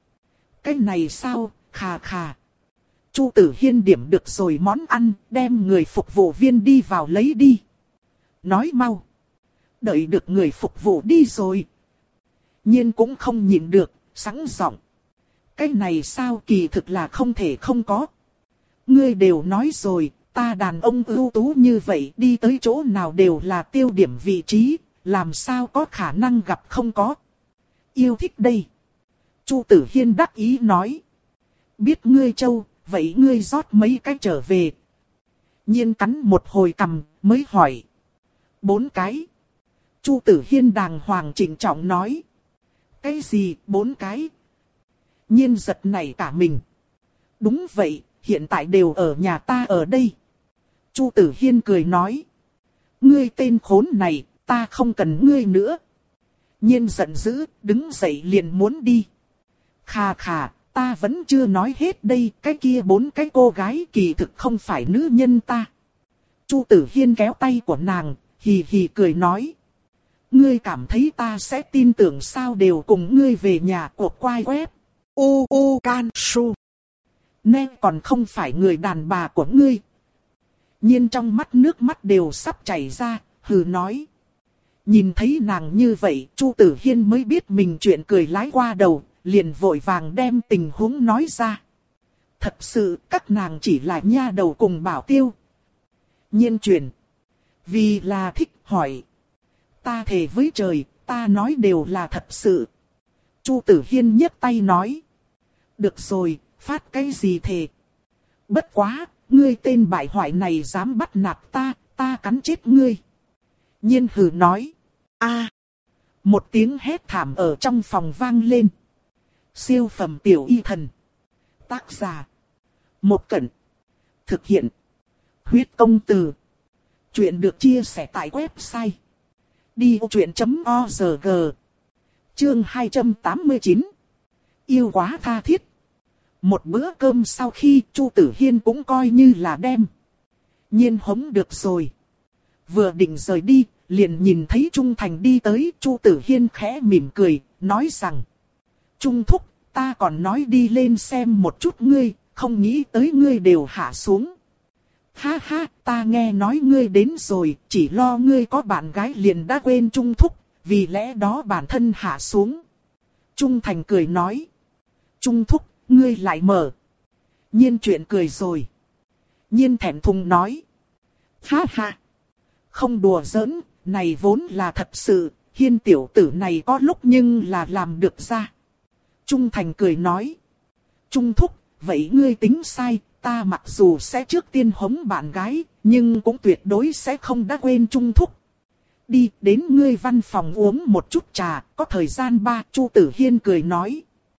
Cái này sao, khà khà. Chu Tử Hiên điểm được rồi món ăn, đem người phục vụ viên đi vào lấy đi. Nói mau. Đợi được người phục vụ đi rồi. Nhiên cũng không nhịn được, sẵn giọng. Cái này sao kỳ thực là không thể không có. Ngươi đều nói rồi, ta đàn ông ưu tú như vậy đi tới chỗ nào đều là tiêu điểm vị trí, làm sao có khả năng gặp không có. Yêu thích đây. Chu Tử Hiên đắc ý nói. Biết ngươi Châu, vậy ngươi rót mấy cái trở về. Nhiên cắn một hồi cằm, mới hỏi. Bốn cái. Chu Tử Hiên đàng hoàng trịnh trọng nói. Cái gì, bốn cái? Nhiên giật nảy cả mình. Đúng vậy, hiện tại đều ở nhà ta ở đây. Chu Tử Hiên cười nói. Ngươi tên khốn này, ta không cần ngươi nữa. Nhiên giận dữ, đứng dậy liền muốn đi. Khà khà, ta vẫn chưa nói hết đây, cái kia bốn cái cô gái kỳ thực không phải nữ nhân ta. Chu Tử Hiên kéo tay của nàng, hì hì cười nói. Ngươi cảm thấy ta sẽ tin tưởng sao đều cùng ngươi về nhà của quai web. U U Can Su. Nè còn không phải người đàn bà của ngươi. Nhiên trong mắt nước mắt đều sắp chảy ra, hừ nói. Nhìn thấy nàng như vậy, Chu Tử Hiên mới biết mình chuyện cười lái qua đầu, liền vội vàng đem tình huống nói ra. Thật sự, các nàng chỉ là nha đầu cùng bảo tiêu. Nhiên truyền. Vì là thích hỏi. Ta thề với trời, ta nói đều là thật sự. Chu Tử Hiên nhấc tay nói. Được rồi, phát cái gì thề. Bất quá, ngươi tên bại hoại này dám bắt nạt ta, ta cắn chết ngươi. Nhiên hừ nói. A. Một tiếng hét thảm ở trong phòng vang lên. Siêu phẩm tiểu y thần. Tác giả. Một Cẩn. Thực hiện. Huyết công từ. Chuyện được chia sẻ tại website. đi ô chuyện chấm org. Chương hai trăm tám mươi chín. Yêu quá tha thiết. Một bữa cơm sau khi Chu Tử Hiên cũng coi như là đem. Nhiên hống được rồi. Vừa định rời đi, liền nhìn thấy Trung Thành đi tới. Chu Tử Hiên khẽ mỉm cười, nói rằng. Trung thúc, ta còn nói đi lên xem một chút ngươi, không nghĩ tới ngươi đều hạ xuống. Ha ha, ta nghe nói ngươi đến rồi, chỉ lo ngươi có bạn gái liền đã quên Trung thúc, vì lẽ đó bản thân hạ xuống. Trung Thành cười nói. Trung thúc, ngươi lại mở. Nhiên chuyện cười rồi. Nhiên thẹn thùng nói. Ha ha. Không đùa giỡn, này vốn là thật sự, Hiên tiểu tử này có lúc nhưng là làm được ra. Trung Thành cười nói. Trung thúc, vậy ngươi tính sai, ta mặc dù sẽ trước tiên hống bạn gái, nhưng cũng tuyệt đối sẽ không đã quên Trung thúc. Đi, đến ngươi văn phòng uống một chút trà, có thời gian ba. Chu Tử Hiên cười nói.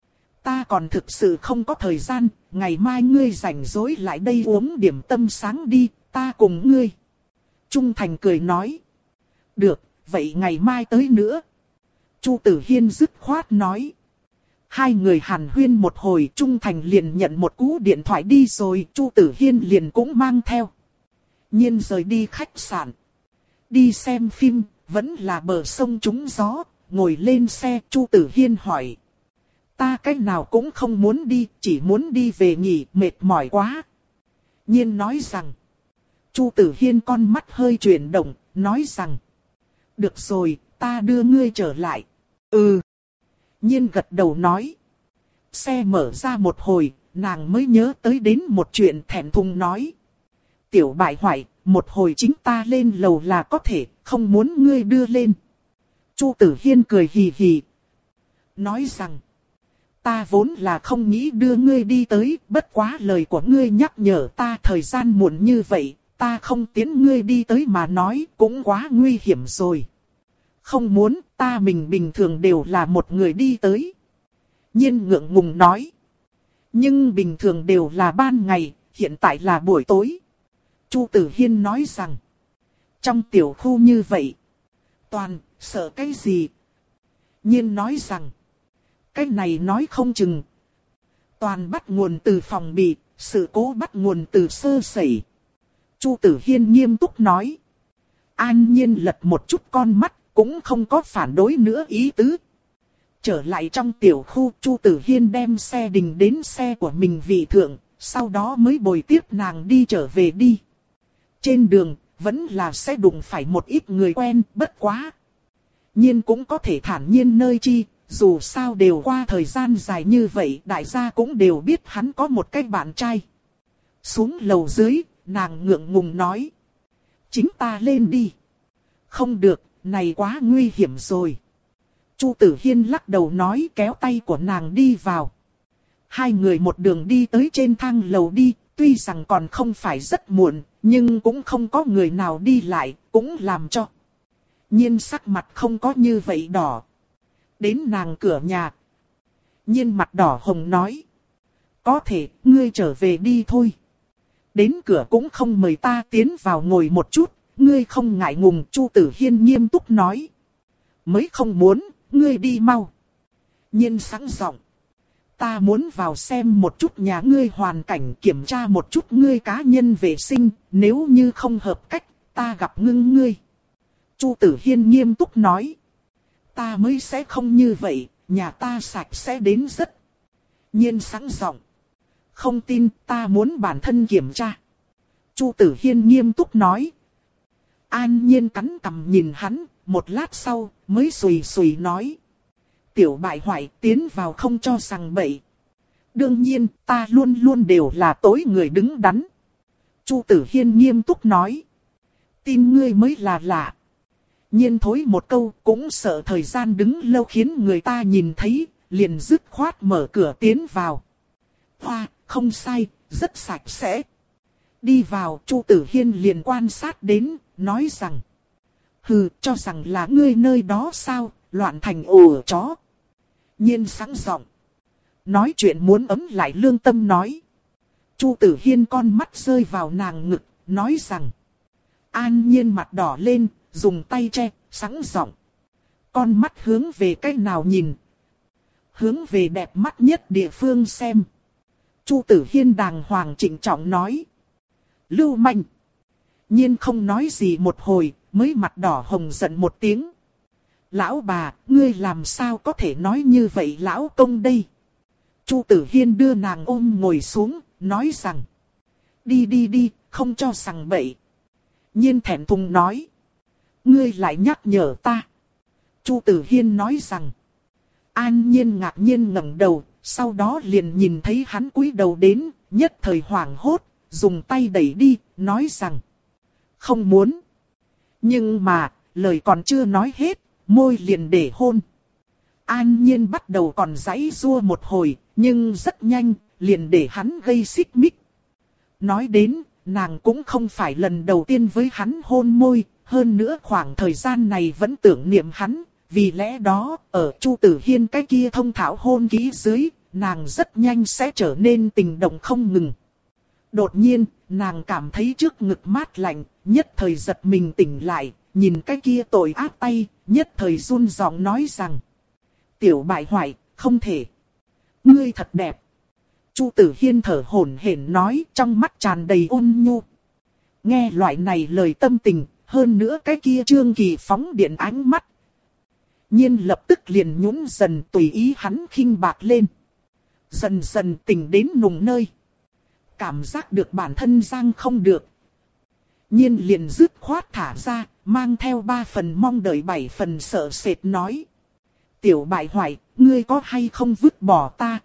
Ta còn thực sự không có thời gian, ngày mai ngươi rảnh rỗi lại đây uống điểm tâm sáng đi, ta cùng ngươi. Trung Thành cười nói. Được, vậy ngày mai tới nữa. Chu Tử Hiên dứt khoát nói. Hai người hàn huyên một hồi, Trung Thành liền nhận một cú điện thoại đi rồi, Chu Tử Hiên liền cũng mang theo. Nhiên rời đi khách sạn. Đi xem phim, vẫn là bờ sông trúng gió, ngồi lên xe, Chu Tử Hiên hỏi. Ta cách nào cũng không muốn đi, chỉ muốn đi về nghỉ, mệt mỏi quá. Nhiên nói rằng. Chu Tử Hiên con mắt hơi chuyển động, nói rằng. Được rồi, ta đưa ngươi trở lại. Ừ. Nhiên gật đầu nói. Xe mở ra một hồi, nàng mới nhớ tới đến một chuyện thẹn thùng nói. Tiểu bại hoại, một hồi chính ta lên lầu là có thể, không muốn ngươi đưa lên. Chu Tử Hiên cười hì hì. Nói rằng. Ta vốn là không nghĩ đưa ngươi đi tới, bất quá lời của ngươi nhắc nhở ta thời gian muộn như vậy, ta không tiến ngươi đi tới mà nói cũng quá nguy hiểm rồi. Không muốn, ta mình bình thường đều là một người đi tới. Nhiên ngượng ngùng nói. Nhưng bình thường đều là ban ngày, hiện tại là buổi tối. Chu Tử Hiên nói rằng. Trong tiểu khu như vậy. Toàn, sợ cái gì? Nhiên nói rằng. Cái này nói không chừng. Toàn bắt nguồn từ phòng bị, sự cố bắt nguồn từ sơ sẩy. Chu Tử Hiên nghiêm túc nói. An Nhiên lật một chút con mắt, cũng không có phản đối nữa ý tứ. Trở lại trong tiểu khu, Chu Tử Hiên đem xe đình đến xe của mình vị thượng, sau đó mới bồi tiếp nàng đi trở về đi. Trên đường, vẫn là sẽ đụng phải một ít người quen, bất quá. Nhiên cũng có thể thản nhiên nơi chi, dù sao đều qua thời gian dài như vậy, đại gia cũng đều biết hắn có một cái bạn trai. Xuống lầu dưới, nàng ngượng ngùng nói. Chính ta lên đi. Không được, này quá nguy hiểm rồi. Chu Tử Hiên lắc đầu nói, kéo tay của nàng đi vào. Hai người một đường đi tới trên thang lầu đi, tuy rằng còn không phải rất muộn, nhưng cũng không có người nào đi lại, cũng làm cho Nhiên sắc mặt không có như vậy đỏ. Đến nàng cửa nhà. Nhiên mặt đỏ hồng nói. Có thể, ngươi trở về đi thôi. Đến cửa cũng không mời ta tiến vào ngồi một chút, ngươi không ngại ngùng. Chu Tử Hiên nghiêm túc nói. Mới không muốn, ngươi đi mau. Nhiên sẵn giọng. Ta muốn vào xem một chút nhà ngươi hoàn cảnh, kiểm tra một chút ngươi cá nhân vệ sinh, nếu như không hợp cách, ta gặp ngưng ngươi. Chu Tử Hiên nghiêm túc nói. Ta mới sẽ không như vậy, nhà ta sạch sẽ đến rất. Nhiên sẵn giọng. Không tin, ta muốn bản thân kiểm tra. Chu Tử Hiên nghiêm túc nói. An Nhiên cắn cằm nhìn hắn, một lát sau, mới xùy xùy nói. Tiểu bại hoại tiến vào không cho sằng bậy. Đương nhiên, ta luôn luôn đều là tối người đứng đắn. Chu Tử Hiên nghiêm túc nói. Tin ngươi mới là lạ. Nhiên thối một câu, cũng sợ thời gian đứng lâu khiến người ta nhìn thấy, liền dứt khoát mở cửa tiến vào. Hoa, không sai, rất sạch sẽ. Đi vào, Chu Tử Hiên liền quan sát đến, nói rằng. Hừ, cho rằng là ngươi nơi đó sao, loạn thành ổ chó. Nhiên sẵn giọng. Nói chuyện muốn ấm lại lương tâm nói. Chu Tử Hiên con mắt rơi vào nàng ngực, nói rằng. An Nhiên mặt đỏ lên, dùng tay che, sẵn giọng. Con mắt hướng về cái nào nhìn. Hướng về đẹp mắt nhất địa phương xem. Chu Tử Hiên đàng hoàng trịnh trọng nói. Lưu manh. Nhiên không nói gì một hồi, mới mặt đỏ hồng giận một tiếng. Lão bà, ngươi làm sao có thể nói như vậy lão công đây? Chu Tử Hiên đưa nàng ôm ngồi xuống, nói rằng. Đi đi đi, không cho sằng bậy. Nhiên thẹn thùng nói. Ngươi lại nhắc nhở ta. Chu Tử Hiên nói rằng. An Nhiên ngạc nhiên ngẩng đầu, sau đó liền nhìn thấy hắn cúi đầu đến, nhất thời hoảng hốt, dùng tay đẩy đi, nói rằng. Không muốn. Nhưng mà, lời còn chưa nói hết, môi liền để hôn. An Nhiên bắt đầu còn giãy giụa một hồi, nhưng rất nhanh, liền để hắn gây xích mích. Nói đến, nàng cũng không phải lần đầu tiên với hắn hôn môi, hơn nữa khoảng thời gian này vẫn tưởng niệm hắn, vì lẽ đó, ở Chu Tử Hiên cái kia thông thạo hôn ký dưới, nàng rất nhanh sẽ trở nên tình động không ngừng. Đột nhiên, nàng cảm thấy trước ngực mát lạnh, nhất thời giật mình tỉnh lại, nhìn cái kia tội ác tay, nhất thời run giọng nói rằng. Tiểu bại hoại, không thể. Ngươi thật đẹp. Chu Tử Hiên thở hổn hển nói, trong mắt tràn đầy ôn nhu. Nghe loại này lời tâm tình, hơn nữa cái kia Trương Kỳ phóng điện ánh mắt. Nhiên lập tức liền nhũn dần tùy ý hắn khinh bạc lên. Dần dần tình đến nùng nơi. Cảm giác được bản thân giang không được. Nhiên liền dứt khoát thả ra, mang theo ba phần mong đợi bảy phần sợ sệt nói. Tiểu bại hoại, ngươi có hay không vứt bỏ ta?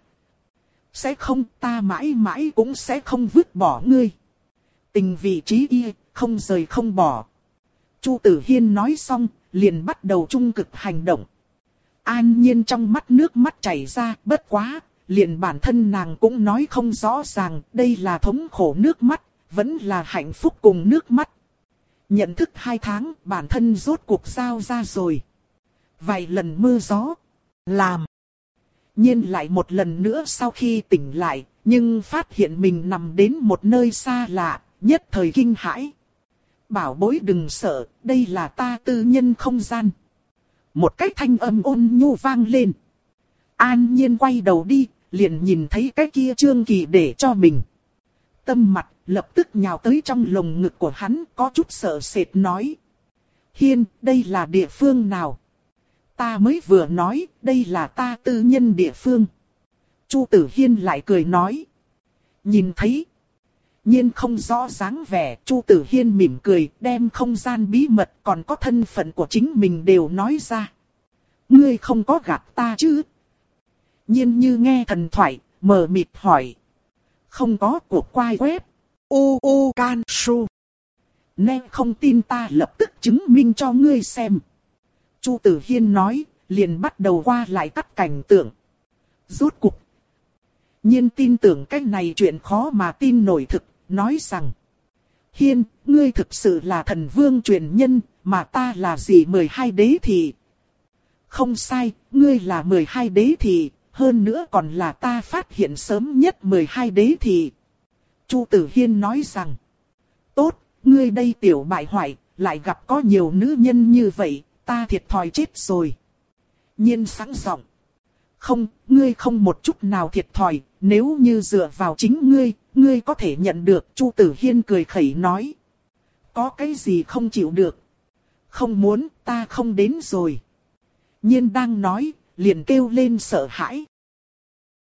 Sẽ không, ta mãi mãi cũng sẽ không vứt bỏ ngươi. Tình vị trí y, không rời không bỏ. Chu Tử Hiên nói xong, liền bắt đầu trung cực hành động. An Nhiên trong mắt nước mắt chảy ra, bất quá, liền bản thân nàng cũng nói không rõ ràng, đây là thống khổ nước mắt, vẫn là hạnh phúc cùng nước mắt. Nhận thức hai tháng, bản thân rốt cuộc giao ra rồi. Vài lần mưa gió, làm. Nhiên lại một lần nữa sau khi tỉnh lại, nhưng phát hiện mình nằm đến một nơi xa lạ, nhất thời kinh hãi. Bảo bối đừng sợ, đây là ta tư nhân không gian. Một cái thanh âm ôn nhu vang lên. An Nhiên quay đầu đi, liền nhìn thấy cái kia Trương Kỳ để cho mình. Tâm mặt lập tức nhào tới trong lồng ngực của hắn, có chút sợ sệt nói. Hiên, đây là địa phương nào? ta mới vừa nói, đây là ta tư nhân địa phương. Chu Tử Hiên lại cười nói. Nhìn thấy. Nhiên không rõ dáng vẻ, Chu Tử Hiên mỉm cười, đem không gian bí mật còn có thân phận của chính mình đều nói ra. Ngươi không có gạt ta chứ? Nhiên như nghe thần thoại, mờ mịt hỏi. Không có, cuộc quay web. U U Can Su. Nè không tin ta lập tức chứng minh cho ngươi xem. Chu Tử Hiên nói, liền bắt đầu qua lại cắt cảnh tượng. Rốt cục. Nhiên tin tưởng cái này chuyện khó mà tin nổi thực, nói rằng. Hiên, ngươi thực sự là thần vương truyền nhân, mà ta là gì mười hai đế thị. Không sai, ngươi là mười hai đế thị, hơn nữa còn là ta phát hiện sớm nhất mười hai đế thị. Chu Tử Hiên nói rằng. Tốt, ngươi đây tiểu bại hoại, lại gặp có nhiều nữ nhân như vậy, ta thiệt thòi chết rồi. Nhiên sẵn giọng. Không, ngươi không một chút nào thiệt thòi, nếu như dựa vào chính ngươi, ngươi có thể nhận được. Chu Tử Hiên cười khẩy nói. Có cái gì không chịu được? Không muốn, ta không đến rồi. Nhiên đang nói, liền kêu lên sợ hãi.